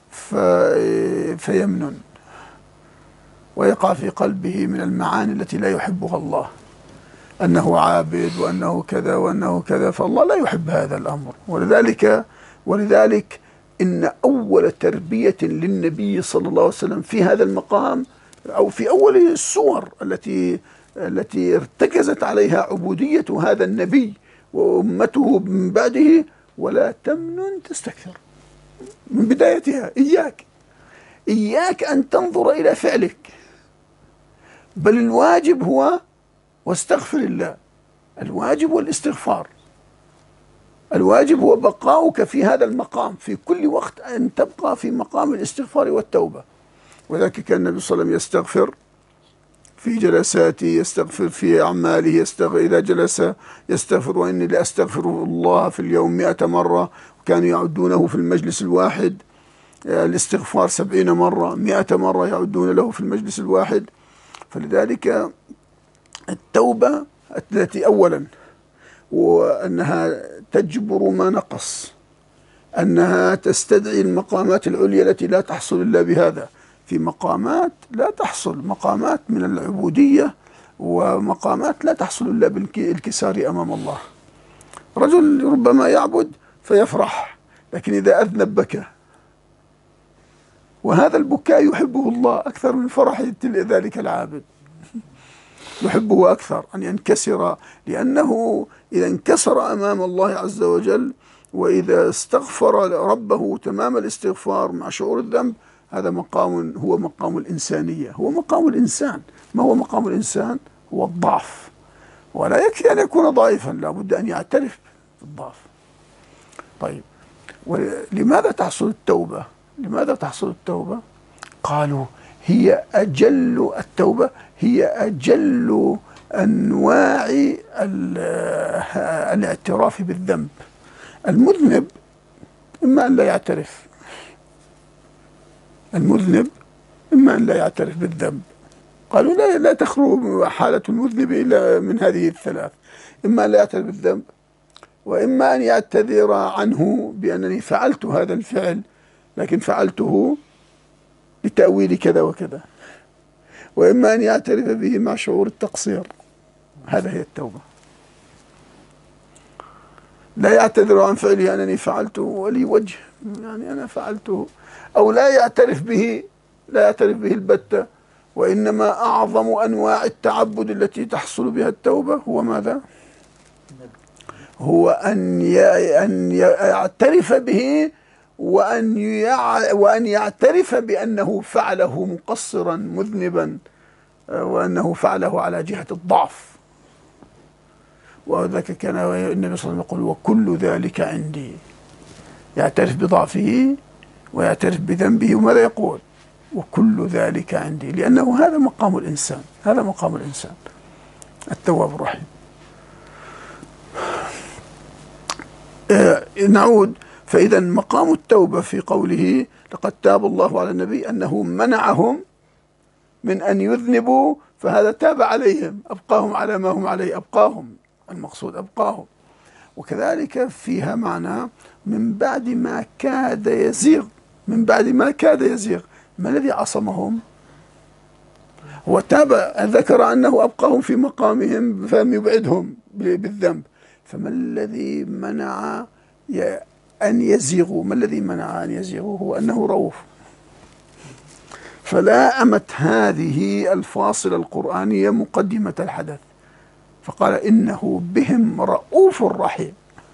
فيمنن ويقع في قلبه من المعاني التي لا يحبها الله، أنه عابد وأنه كذا وأنه كذا، فالله لا يحب هذا الأمر. ولذلك ولذلك إن أول تربية للنبي صلى الله عليه وسلم في هذا المقام، أو في أول السور التي التي ارتكزت عليها عبودية هذا النبي وأمته من بعده، ولا تمنن تستكثر، من بدايتها إياك إياك أن تنظر إلى فعلك، بل الواجب هو واستغفر الله. الواجب والاستغفار، الواجب هو بقاؤك في هذا المقام في كل وقت، أن تبقى في مقام الاستغفار والتوبة. وذلك كان النبي صلى الله عليه وسلم يستغفر في جلساته، يستغفر في أعماله، يستغفر إذا جلس يستغفر، وإني لأستغفر الله في اليوم مئة مرة، وكانوا يعدونه في المجلس الواحد الاستغفار سبعين مرة، مئة مرة يعدون له في المجلس الواحد. فلذلك التوبة التي أولا وأنها تجبر ما نقص، أنها تستدعي المقامات العليا التي لا تحصل إلا بهذا. في مقامات لا تحصل، مقامات من العبودية ومقامات لا تحصل إلا بالانكسار أمام الله. رجل ربما يعبد فيفرح، لكن إذا أذنب بكى، وهذا البكاء يحبه الله أكثر من فرح ذلك العابد، يحبه أكثر أن ينكسر، لأنه إذا انكسر أمام الله عز وجل وإذا استغفر ربه تمام الاستغفار مع شعور الذنب، هذا مقام هو مقام الإنسانية، هو مقام الإنسان. ما هو مقام الإنسان؟ هو الضعف، ولا يكفي أن يكون ضعيفا، لا بد أن يعترف بالضعف. طيب، ولماذا تحصل التوبة؟ لماذا تحصل التوبة؟ قالوا هي أجل التوبة، هي أجل أنواع الاعتراف بالذنب. المذنب إما أن لا يعترف، المذنب إما أن لا يعترف بالذنب. قالوا لا لا تخلو حالة المذنب إلا من هذه الثلاث، إما أن لا يعترف بالذنب، وإما أن يعتذر عنه بأنني فعلت هذا الفعل لكن فعلته لتأويل كذا وكذا، وإما أن يعترف به مع شعور التقصير. هذا هي التوبة. لا يعتذر عن فعله أنني فعلته ولي وجه، يعني أنا فعلته، أو لا يعترف به، لا يعترف به البتة. وإنما أعظم أنواع التعبد التي تحصل بها التوبة هو ماذا؟ هو أن أن يعترف به، وأن وأن يعترف بأنه فعله مقصرا مذنبا، وأنه فعله على جهة الضعف. وذاك كان النبي صلى الله عليه وسلم يقول: وكل ذلك عندي. يعترف بضعفه ويعترف بذنبه، وماذا يقول؟ وكل ذلك عندي، لأنه هذا مقام الإنسان، هذا مقام الإنسان التواب الرحيم. آه نعود. فإذا مقام التوبة في قوله لقد تاب الله على النبي أنه منعهم من أن يذنبوا، فهذا تاب عليهم، أبقاهم على ما هم عليه، أبقاهم، المقصود أبقاهم. وكذلك فيها معنى من بعد ما كاد يزيغ، من بعد ما كاد يزيغ، ما الذي عصمهم؟ هو تاب، ذكر أنه أبقاهم في مقامهم فلم يبعدهم بالذنب، فما الذي منع أن يزيغوا؟ ما الذي منع أن يزيغوا؟ هو أنه رؤوف. فلائمت هذه الفاصلة القرآنية مقدمة الحدث، فقال إنه بهم رؤوف رحيم.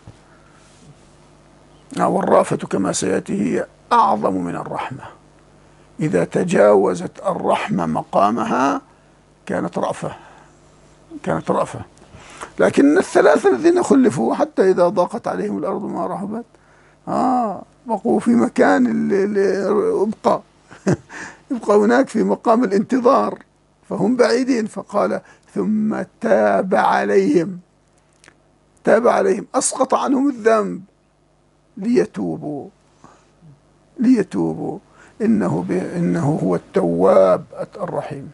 والرافة كما سيأتي هي أعظم من الرحمة، إذا تجاوزت الرحمة مقامها كانت رأفة، كانت رأفة. لكن الثلاثة الذين خلفوا حتى إذا ضاقت عليهم الأرض ما رحبت آه بقوا في مكان اللي ابقى يبقى هناك في مقام الانتظار، فهم بعيدين. فقال ثم تاب عليهم، تاب عليهم، أسقط عنهم الذنب ليتوبوا، ليتوبوا إنه إنه هو التواب الرحيم.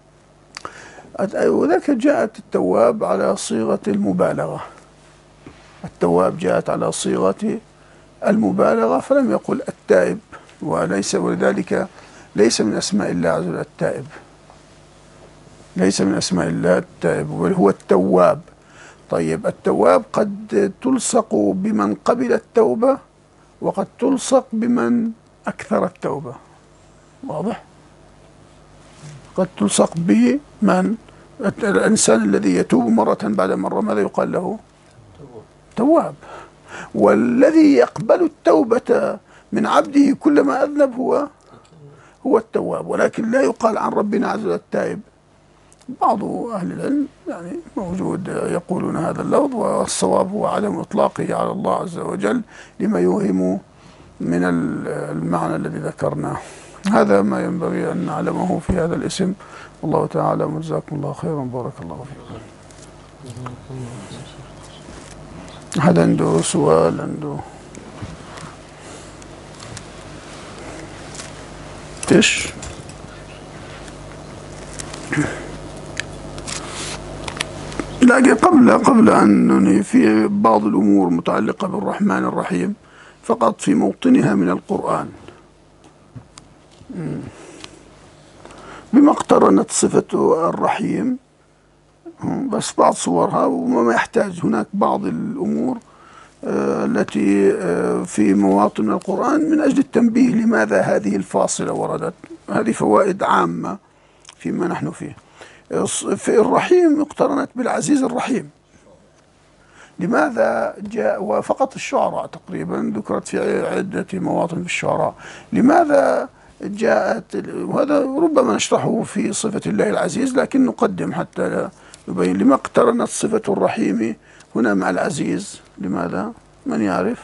وذلك جاءت التواب على صيغة المبالغة، التواب جاءت على صيغة المبالغة، فلم يقل التائب، وليس ولذلك ليس من أسماء الله عز وجل التائب، ليس من أسماء الله التائب، بل هو التواب. طيب التواب قد تلصق بمن قبل التوبة، وقد تلصق بمن أكثر التوبة، واضح؟ قد تلصق بمن الإنسان الذي يتوب مرة بعد مرة، ماذا يقال له؟ تواب. والذي يقبل التوبة من عبده كلما أذنب هو هو التواب، ولكن لا يقال عن ربنا عز وجل التائب. بعض أهل العلم يعني موجود يقولون هذا اللفظ، والصواب هو عدم إطلاقه على الله عز وجل لما يوهم من المعنى الذي ذكرناه. هذا ما ينبغي أن نعلمه في هذا الاسم. والله تعالى جزاكم الله خيرا، بارك الله فيكم. أحد عنده سؤال؟ عنده ايش؟ لكن قبل قبل أن في بعض الأمور متعلقة بالرحمن الرحيم فقط في موطنها من القرآن، بما اقترنت صفة الرحيم، بس بعض صورها وما يحتاج. هناك بعض الأمور التي في مواطن من القرآن من أجل التنبيه لماذا هذه الفاصلة وردت. هذه فوائد عامة فيما نحن فيه. في الرحيم اقترنت بالعزيز الرحيم. لماذا جاء وفقط الشعراء تقريبا ذكرت في عدة مواطن في الشعراء؟ لماذا جاءت؟ وهذا ربما نشرحه في صفة الله العزيز، لكن نقدم حتى نبين لما اقترنت صفة الرحيم هنا مع العزيز. لماذا؟ من يعرف؟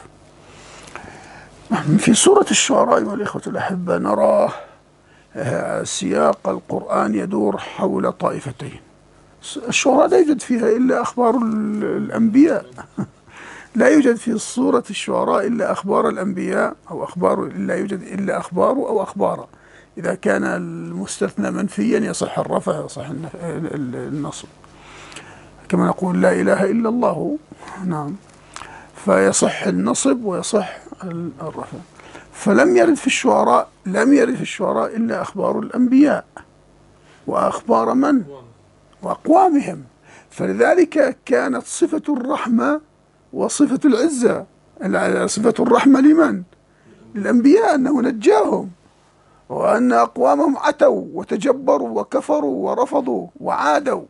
في سورة الشعراء والإخوة الأحبة نرى سياق القرآن يدور حول طائفتين. الشعراء لا يوجد فيها إلا أخبار الأنبياء، لا يوجد في سورة الشعراء إلا أخبار الأنبياء، أو أخبار، لا يوجد إلا أخبار أو أخبار. إذا كان المستثنى منفيا يصح الرفع، يصح النصب، كما نقول لا إله إلا الله، نعم، فيصح النصب ويصح الرفع. فلم يرد في الشعراء لم يرد في الشعراء إلا أخبار الأنبياء، وأخبار من؟ وأقوامهم. فلذلك كانت صفة الرحمة وصفة العزة. صفة الرحمة لمن؟ للأنبياء، أنه نجاهم، وأن أقوامهم عتوا وتجبروا وكفروا ورفضوا وعادوا،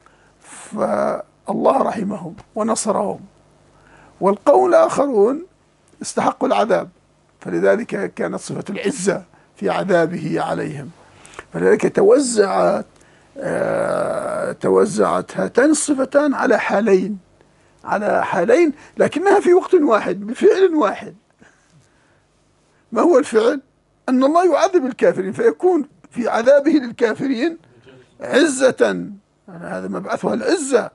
فالله رحمهم ونصرهم. والقوم الآخرون استحقوا العذاب، فلذلك كانت صفة العزة في عذابه عليهم. فلذلك توزعت آه توزعت هاتان الصفتان على حالين على حالين لكنها في وقت واحد بفعل واحد. ما هو الفعل؟ أن الله يعذب الكافرين، فيكون في عذابه للكافرين عزة، هذا مبعثها العزة،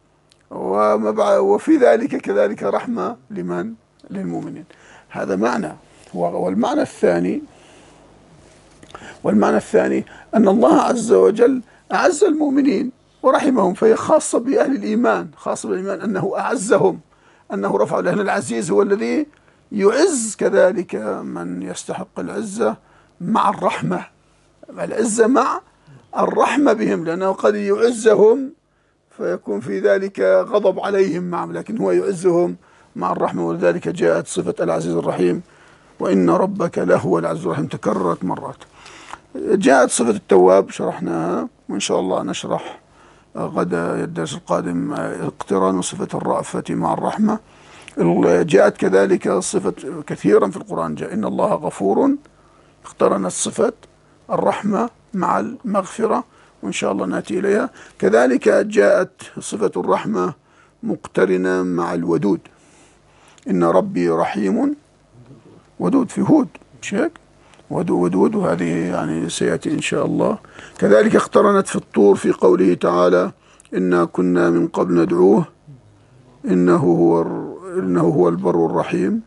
وفي ذلك كذلك رحمة لمن؟ للمؤمنين. هذا معنى. والمعنى الثاني والمعنى الثاني أن الله عز وجل أعز المؤمنين ورحمهم، فهي خاصة بأهل الإيمان، خاصة بالإيمان أنه أعزهم، أنه رفع، لأن العزيز هو الذي يعز كذلك من يستحق العزة مع الرحمة، العزة مع الرحمة بهم، لأنه قد يعزهم فيكون في ذلك غضب عليهم معهم، لكن هو يعزهم مع الرحمة. ولذلك جاءت صفة العزيز الرحيم، وإن ربك لهو العزيز الرحيم، تكررت مرات. جاءت صفة التواب شرحناها، وإن شاء الله نشرح غدا الدرس القادم اقتران صفة الرأفة مع الرحمة. جاءت كذلك صفة كثيرا في القرآن، جاء إن الله غفور، اقترنت صفة الرحمة مع المغفرة، وإن شاء الله نأتي إليها. كذلك جاءت صفة الرحمة مقترنة مع الودود، إن ربي رحيم ودود في هود، شيك ودود، وهذه يعني سيأتي إن شاء الله. كذلك اقترنت في الطور في قوله تعالى إنا كنا من قبل ندعوه إنه هو إنه هو البر الرحيم.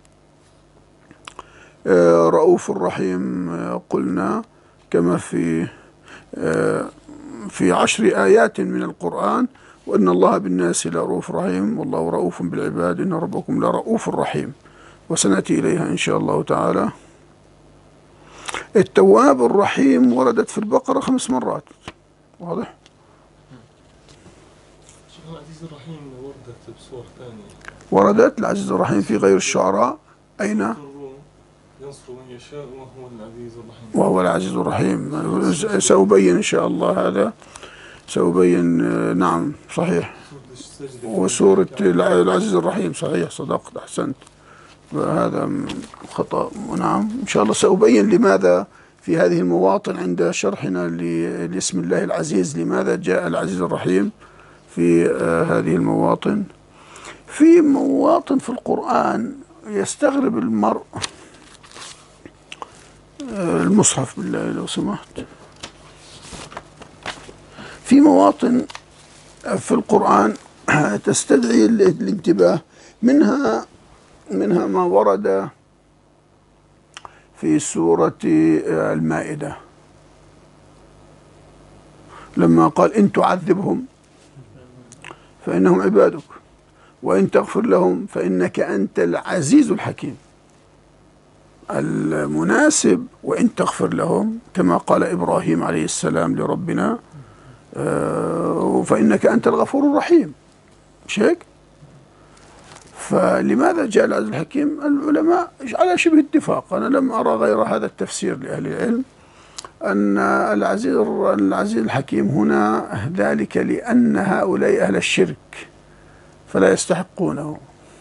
آه رؤوف الرحيم آه قلنا، كما في آه في عشر آيات من القرآن، وإن الله بالناس لرؤوف رحيم والله رؤوف بالعباد إن ربكم لرؤوف رحيم، وسنأتي إليها إن شاء الله تعالى. التواب الرحيم وردت في البقرة خمس مرات، واضح؟ العزيز الرحيم وردت بصور ثانية، وردت العزيز الرحيم في غير الشعراء، أين؟ ينصر من يشاء وهو العزيز الرحيم، وهو العزيز الرحيم. سأبين إن شاء الله هذا، سأبين. نعم صحيح، وسورة العزيز الرحيم، صحيح صدقت أحسنت، هذا خطأ. نعم إن شاء الله سأبين لماذا في هذه المواطن عند شرحنا لاسم الله العزيز لماذا جاء العزيز الرحيم في هذه المواطن. في مواطن في القرآن يستغرب المرء، المصحف بالله لو سمحت، في مواطن في القرآن تستدعي الانتباه، منها منها ما ورد في سورة المائدة لما قال إن تعذبهم فإنهم عبادك وإن تغفر لهم فإنك أنت العزيز الحكيم. المناسب وإن تغفر لهم كما قال إبراهيم عليه السلام لربنا فإنك أنت الغفور الرحيم، مش هيك؟ فلماذا جاء العزيز الحكيم؟ العلماء على شبه اتفاق، أنا لم أرى غير هذا التفسير لأهل العلم، أن العزيز العزيز الحكيم هنا ذلك لأن هؤلاء أهل الشرك فلا يستحقونه،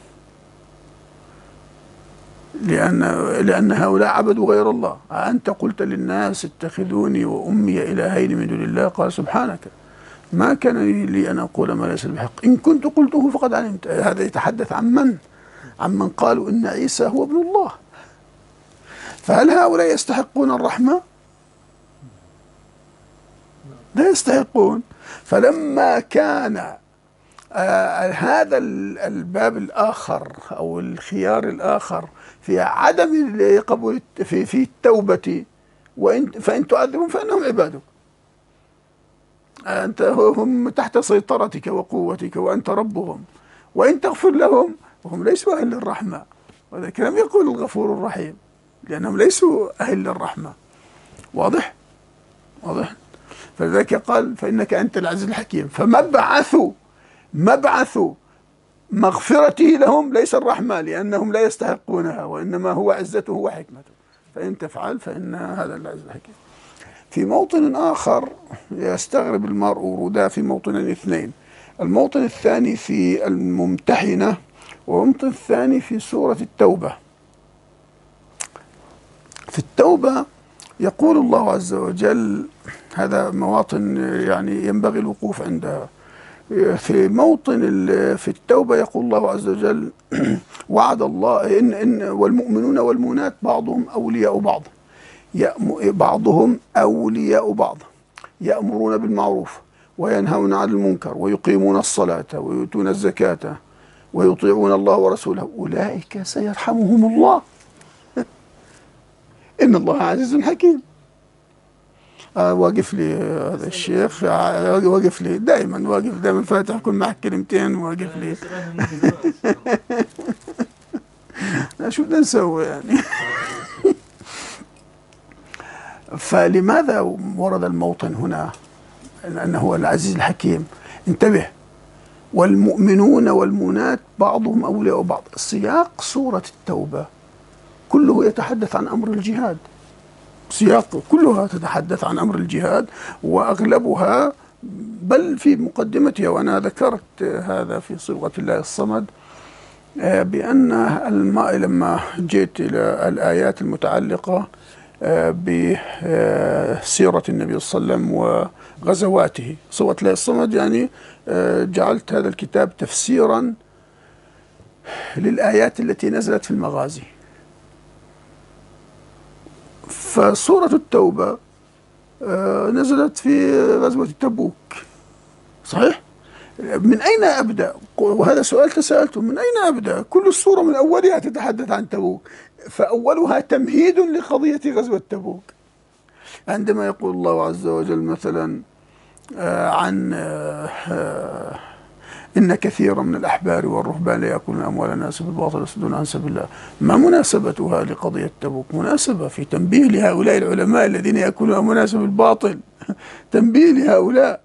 لأن لأن هؤلاء عبدوا غير الله. أنت قلت للناس اتخذوني وأمي إلهين من دون الله، قال سبحانك ما كان لي أن أقول ما ليس بحق إن كنت قلته فقد علمت. هذا يتحدث عن من؟ عن من قالوا إن عيسى هو ابن الله. فهل هؤلاء يستحقون الرحمة؟ لا يستحقون. فلما كان آه هذا الباب الآخر أو الخيار الآخر في عدم قبول في في التوبة، وإن فإن تعذبهم فإنهم عبادك، أنت هم تحت سيطرتك وقوتك وأنت ربهم، وإن تغفر لهم وهم ليسوا أهل للرحمة. وذلك لم يقل الغفور الرحيم لأنهم ليسوا أهل للرحمة. واضح؟ واضح؟ فلذلك قال فإنك أنت العزيز الحكيم. فمبعث مبعث مغفرته لهم ليس الرحمة، لأنهم لا يستحقونها، وإنما هو عزته وحكمته، فإن تفعل فإن هذا العزيز الحكيم. في موطن آخر يستغرب المرء ورودها في موطن اثنين، الموطن الثاني في الممتحنة، والموطن الثاني في سورة التوبة. في التوبة يقول الله عز وجل، هذا مواطن يعني ينبغي الوقوف عندها. في موطن في التوبة يقول الله عز وجل وعد الله إن, إن والمؤمنون والمؤمنات بعضهم أولياء بعض، بعضهم أولياء بعض يأمرون بالمعروف وينهون عن المنكر ويقيمون الصلاة ويؤتون الزكاة ويطيعون الله ورسوله أولئك سيرحمهم الله إن الله عزيز حكيم. آه واقف لي هذا الشيخ، آه واقف لي دائما، واقف دائما فاتح كل معك كلمتين واقف لي. شو بدنا نسوي يعني؟ فلماذا ورد الموطن هنا لأنه هو العزيز الحكيم؟ انتبه، والمؤمنون والمؤمنات بعضهم أولياء بعض. سياق سورة التوبة كله يتحدث عن أمر الجهاد، سياق كلها تتحدث عن أمر الجهاد، وأغلبها بل في مقدمتها، وأنا ذكرت هذا في صبغة الله الصمد، بأن الماء لما جئت إلى الآيات المتعلقة بسيرة النبي صلى الله عليه وسلم وغزواته، صبغة الله الصمد يعني جعلت هذا الكتاب تفسيرا للآيات التي نزلت في المغازي. فسورة التوبة نزلت في غزوة تبوك، صحيح؟ من أين أبدأ؟ وهذا سؤال تسألته، من أين أبدأ؟ كل السورة من أولها تتحدث عن تبوك، فأولها تمهيد لقضية غزوة تبوك. عندما يقول الله عز وجل مثلا عن إن كثيرا من الأحبار والرهبان لا يأكلون أموال الناس بالباطل ويصدون عن سبيل الله. ما مناسبتها لقضية تبوك؟ مناسبة في تنبيه لهؤلاء العلماء الذين يأكلون أموال الناس بالباطل، تنبيه لهؤلاء.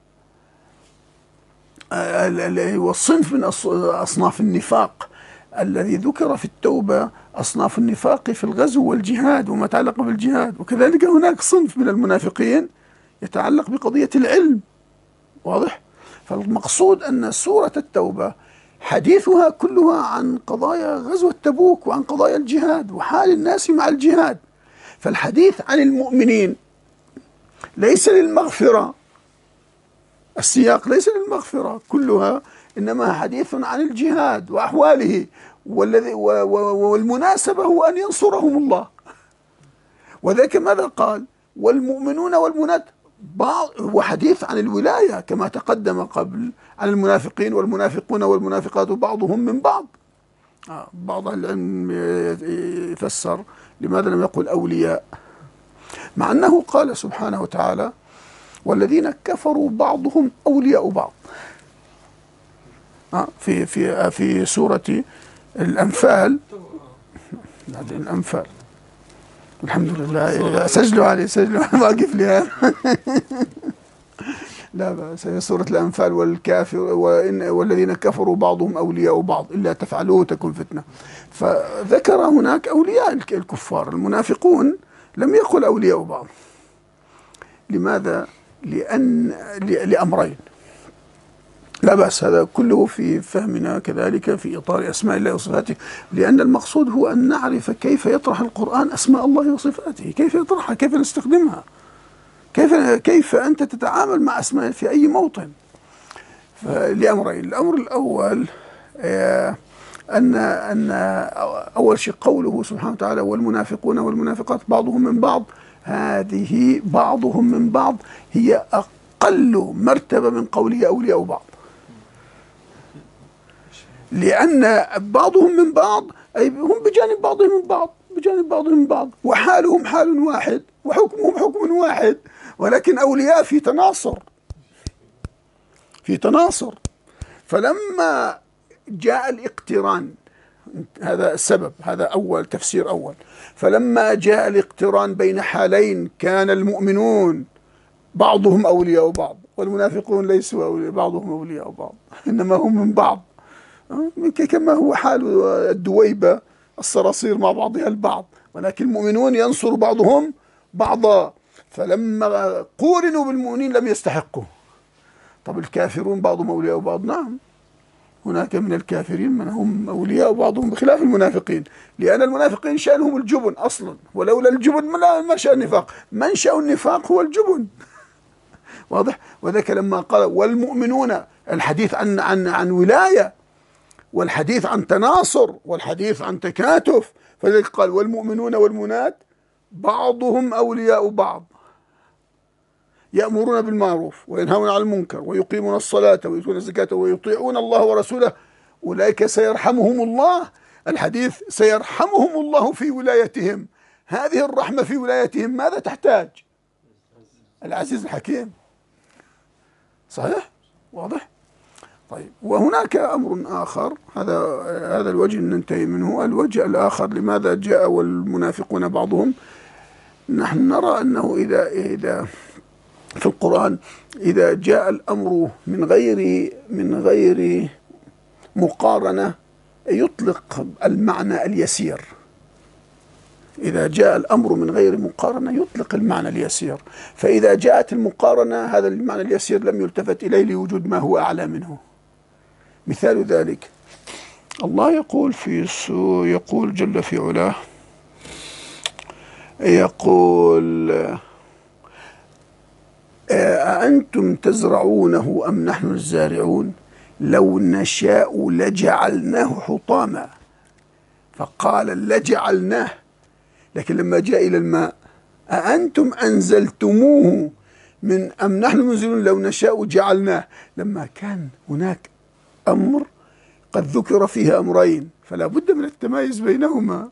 والصنف من أصناف النفاق الذي ذكر في التوبة، أصناف النفاق في الغزو والجهاد وما يتعلق بالجهاد، وكذلك هناك صنف من المنافقين يتعلق بقضية العلم، واضح؟ فالمقصود أن سورة التوبة حديثها كلها عن قضايا غزوة تبوك وعن قضايا الجهاد وحال الناس مع الجهاد. فالحديث عن المؤمنين ليس للمغفرة، السياق ليس للمغفرة كلها، إنما حديث عن الجهاد وأحواله، والذي والمناسبة هو أن ينصرهم الله. وذلك ماذا قال؟ والمؤمنون والمؤمنات بعض، وحديث عن الولاية كما تقدم قبل عن المنافقين والمنافقون والمنافقات بعضهم من بعض. بعض العلم يفسر لماذا لم يقل أولياء، مع أنه قال سبحانه وتعالى والذين كفروا بعضهم أولياء بعض في في في سورة الأنفال. الأنفال الحمد لله، سجلوا عليه سجلوا واقف لي لا بأس. سورة الأنفال والكافر وإن والذين كفروا بعضهم أولياء بعض إلا تفعلوه تكن فتنة. فذكر هناك أولياء الكفار، المنافقون لم يقل أولياء بعض. لماذا؟ لأن لأمرين، لا بأس، هذا كله في فهمنا كذلك في إطار أسماء الله وصفاته، لأن المقصود هو أن نعرف كيف يطرح القرآن أسماء الله وصفاته، كيف يطرحها، كيف نستخدمها، كيف كيف أنت تتعامل مع أسماء في أي موطن. لأمرين، الأمر الأول أن أن أول شيء قوله سبحانه وتعالى والمنافقون والمنافقات بعضهم من بعض، هذه بعضهم من بعض هي أقل مرتبة من قوله أولياء بعض، لأن بعضهم من بعض أي هم بجانب بعضهم من بعض، بجانب بعضهم من بعض، وحالهم حال واحد وحكمهم حكم واحد، ولكن أولياء في تناصر، في تناصر. فلما جاء الاقتران، هذا السبب، هذا أول تفسير أول، فلما جاء الاقتران بين حالين كان المؤمنون بعضهم أولياء بعض، والمنافقون ليسوا أولياء بعضهم أولياء بعض، إنما هم من بعض، كما هو حال الدويبة الصراصير مع بعضها البعض، ولكن المؤمنون ينصر بعضهم بعضا، فلما قورنوا بالمؤمنين لم يستحقوا. طب الكافرون بعضهم أولياء بعض؟ نعم، هناك من الكافرين من هم أولياء بعضهم بخلاف المنافقين، لأن المنافقين شأنهم الجبن أصلا، ولولا الجبن ما شأن النفاق، منشأ النفاق هو الجبن. واضح؟ وذلك لما قال والمؤمنون، الحديث عن عن عن ولاية، والحديث عن تناصر، والحديث عن تكاتف، فلذلك قال والمؤمنون والمؤمنات بعضهم أولياء بعض، يأمرون بالمعروف وينهون عن المنكر ويقيمون الصلاة ويؤتون الزكاة ويطيعون الله ورسوله أولئك سيرحمهم الله. الحديث سيرحمهم الله في ولايتهم، هذه الرحمة في ولايتهم ماذا تحتاج؟ العزيز الحكيم. صحيح؟ واضح؟ طيب، وهناك أمر آخر، هذا هذا الوجه ننتهي منه. الوجه الآخر لماذا جاء والمنافقون بعضهم، نحن نرى أنه إذا إذا في القرآن إذا جاء الأمر من غير من غير مقارنة يطلق المعنى اليسير، إذا جاء الأمر من غير مقارنة يطلق المعنى اليسير، فإذا جاءت المقارنة هذا المعنى اليسير لم يلتفت إليه لوجود ما هو أعلى منه. مثال ذلك الله يقول في سو يقول جل في علاه، يقول أأنتم تزرعونه أم نحن الزارعون لو نشاء لجعلناه حطاما، فقال لجعلناه، لكن لما جاء إلى الماء أأنتم أنزلتموه من أم نحن منزلون لو نشاء جعلناه، لما كان هناك أمر قد ذكر فيه أمرين فلا بد من التمايز بينهما.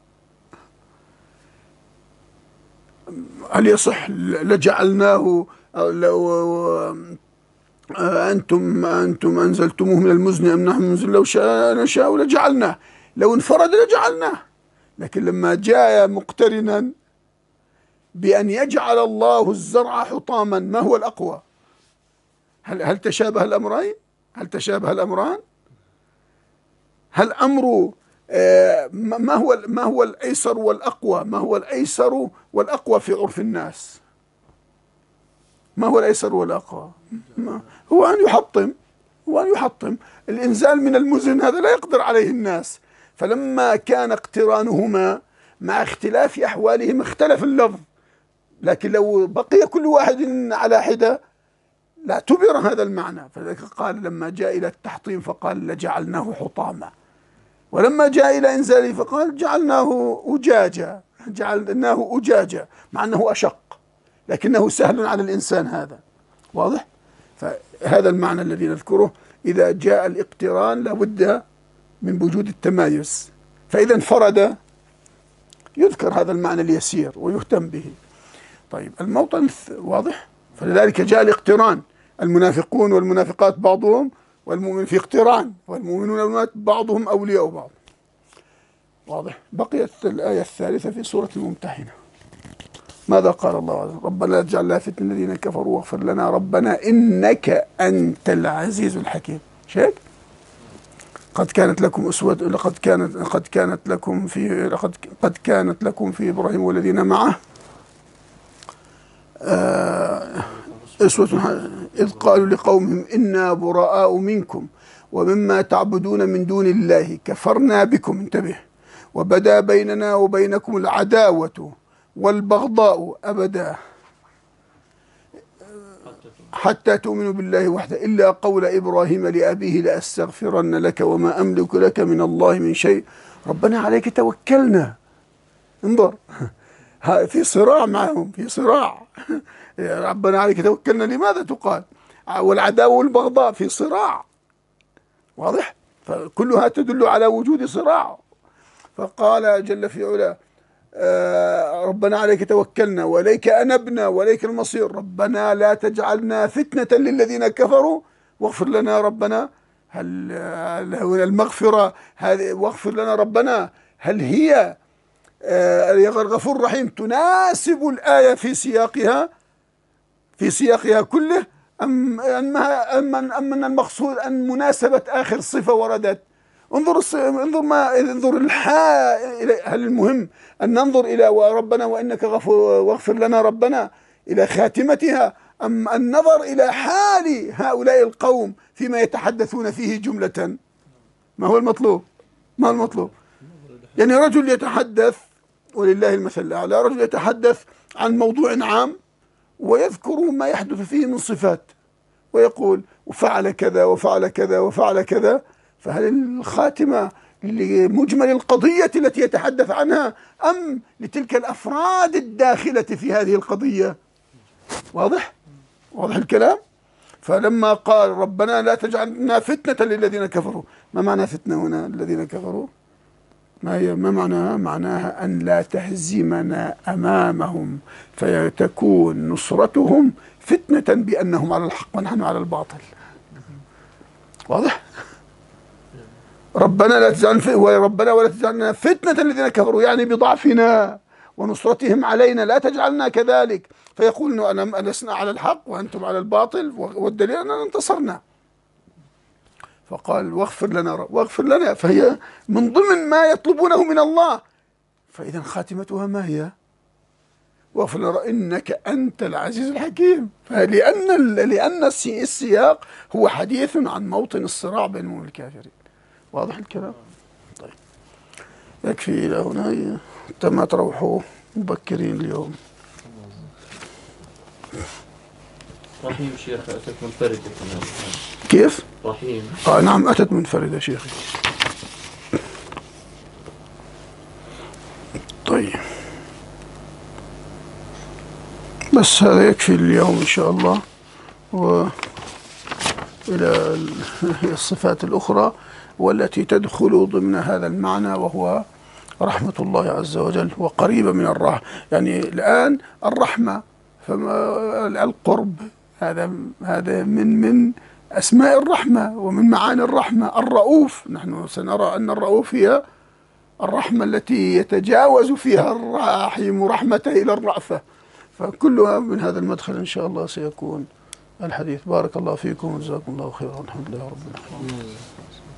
هل يصح لجعلناه لو أنتم أنتم أنزلتموه من المزن أم نحن منزلون لو شاء نشاء لجعلناه، لو انفرد لجعلناه، لكن لما جاء مقترنا بأن يجعل الله الزرع حطاما ما هو الأقوى؟ هل هل تشابه الأمرين؟ هل تشابه الأمران؟ هل أمر ما هو ما هو الأيسر والأقوى؟ ما هو الأيسر والأقوى في عرف الناس؟ ما هو الأيسر والأقوى؟ هو أن يحطم، هو أن يحطم. الإنزال من المزن هذا لا يقدر عليه الناس، فلما كان اقترانهما مع اختلاف أحوالهم اختلف اللفظ، لكن لو بقي كل واحد على حدة لا اعتبر هذا المعنى، فذلك قال لما جاء إلى التحطيم فقال لجعلناه حطاما، ولما جاء إلى إنزاله فقال جعلناه أجاجا، جعلناه أجاجا، مع أنه أشق لكنه سهل على الإنسان. هذا واضح؟ فهذا المعنى الذي نذكره، إذا جاء الاقتران لابد من وجود التمايز، فإذا انفرد يذكر هذا المعنى اليسير ويهتم به. طيب، الموطن واضح؟ فلذلك جاء الاقتران، المنافقون والمنافقات بعضهم والمؤمن في اقتران، والمؤمنون والمؤمنات بعضهم أولياء بعض. واضح؟ بقيت الآية الثالثة في سورة الممتحنة. ماذا قال الله عز وجل؟ ربنا لا تجعلنا فتنة الذين كفروا واغفر لنا ربنا إنك أنت العزيز الحكيم. شيء قد كانت لكم أسوة لقد كانت قد كانت لكم في لقد قد كانت لكم في إبراهيم والذين معه آه أسوة إذ قالوا لقومهم إنا براء منكم ومما تعبدون من دون الله كفرنا بكم، انتبه، وبدا بيننا وبينكم العداوة والبغضاء أبدا حتى تؤمنوا بالله وحده إلا قول إبراهيم لأبيه لأستغفرن لك وما أملك لك من الله من شيء ربنا عليك توكلنا. انظر، في صراع معهم، في صراع. ربنا عليك توكلنا لماذا تقال؟ والعداوة والبغضاء في صراع. واضح؟ فكلها تدل على وجود صراع. فقال جل في علاه ربنا عليك توكلنا وإليك أنبنا وإليك المصير ربنا لا تجعلنا فتنة للذين كفروا واغفر لنا ربنا. هل المغفرة هذه واغفر لنا ربنا هل هي الغفور الرحيم تناسب الآية في سياقها؟ في سياقها كله، أم أنها أم أم أن المقصود أن مناسبة آخر صفة وردت؟ انظر انظر ما انظر الحال. هل المهم أن ننظر إلى وربنا وإنك غفور واغفر لنا ربنا إلى خاتمتها، أم النظر إلى حال هؤلاء القوم فيما يتحدثون فيه جملة؟ ما هو المطلوب؟ ما هو المطلوب؟ يعني رجل يتحدث، ولله المثل الأعلى، رجل يتحدث عن موضوع عام ويذكر ما يحدث فيه من صفات ويقول وفعل كذا وفعل كذا وفعل كذا، فهل الخاتمة لمجمل القضية التي يتحدث عنها أم لتلك الأفراد الداخلة في هذه القضية؟ واضح؟ واضح الكلام؟ فلما قال ربنا لا تجعلنا فتنة للذين كفروا، ما معنى فتنة هنا الذين كفروا؟ ما هي ما معناها؟ معناها أن لا تهزمنا أمامهم فتكون نصرتهم فتنة بأنهم على الحق ونحن على الباطل. واضح؟ ربنا لا تجعلنا وربنا ولا تجعلنا فتنة الذين كفروا، يعني بضعفنا ونصرتهم علينا لا تجعلنا كذلك، فيقول أنا لسنا على الحق وأنتم على الباطل، والدليل أننا انتصرنا. فقال واغفر لنا واغفر لنا، فهي من ضمن ما يطلبونه من الله. فإذا خاتمتها ما هي؟ واغفر لنا إنك أنت العزيز الحكيم. فلأن لأن السياق هو حديث عن موطن الصراع بين المؤمنين والكافرين. واضح الكلام؟ طيب يكفي إلى هنا، حتى ما تروحوا مبكرين اليوم. رحيم شيخ أتت منفردة كمان. كيف؟ رحيم. آه نعم أتت منفردة شيخي. طيب بس هذا يكفي اليوم إن شاء الله، وإلى الصفات الأخرى والتي تدخل ضمن هذا المعنى، وهو رحمة الله عز وجل وقريبة من الرحمة. يعني الآن الرحمة القرب، هذا هذا من من أسماء الرحمة ومن معاني الرحمة. الرؤوف، نحن سنرى أن الرؤوف هي الرحمة التي يتجاوز فيها الراحم رحمته إلى الرأفة، فكلها من هذا المدخل إن شاء الله سيكون الحديث. بارك الله فيكم وجزاكم الله خيرا، الحمد لله رب العالمين.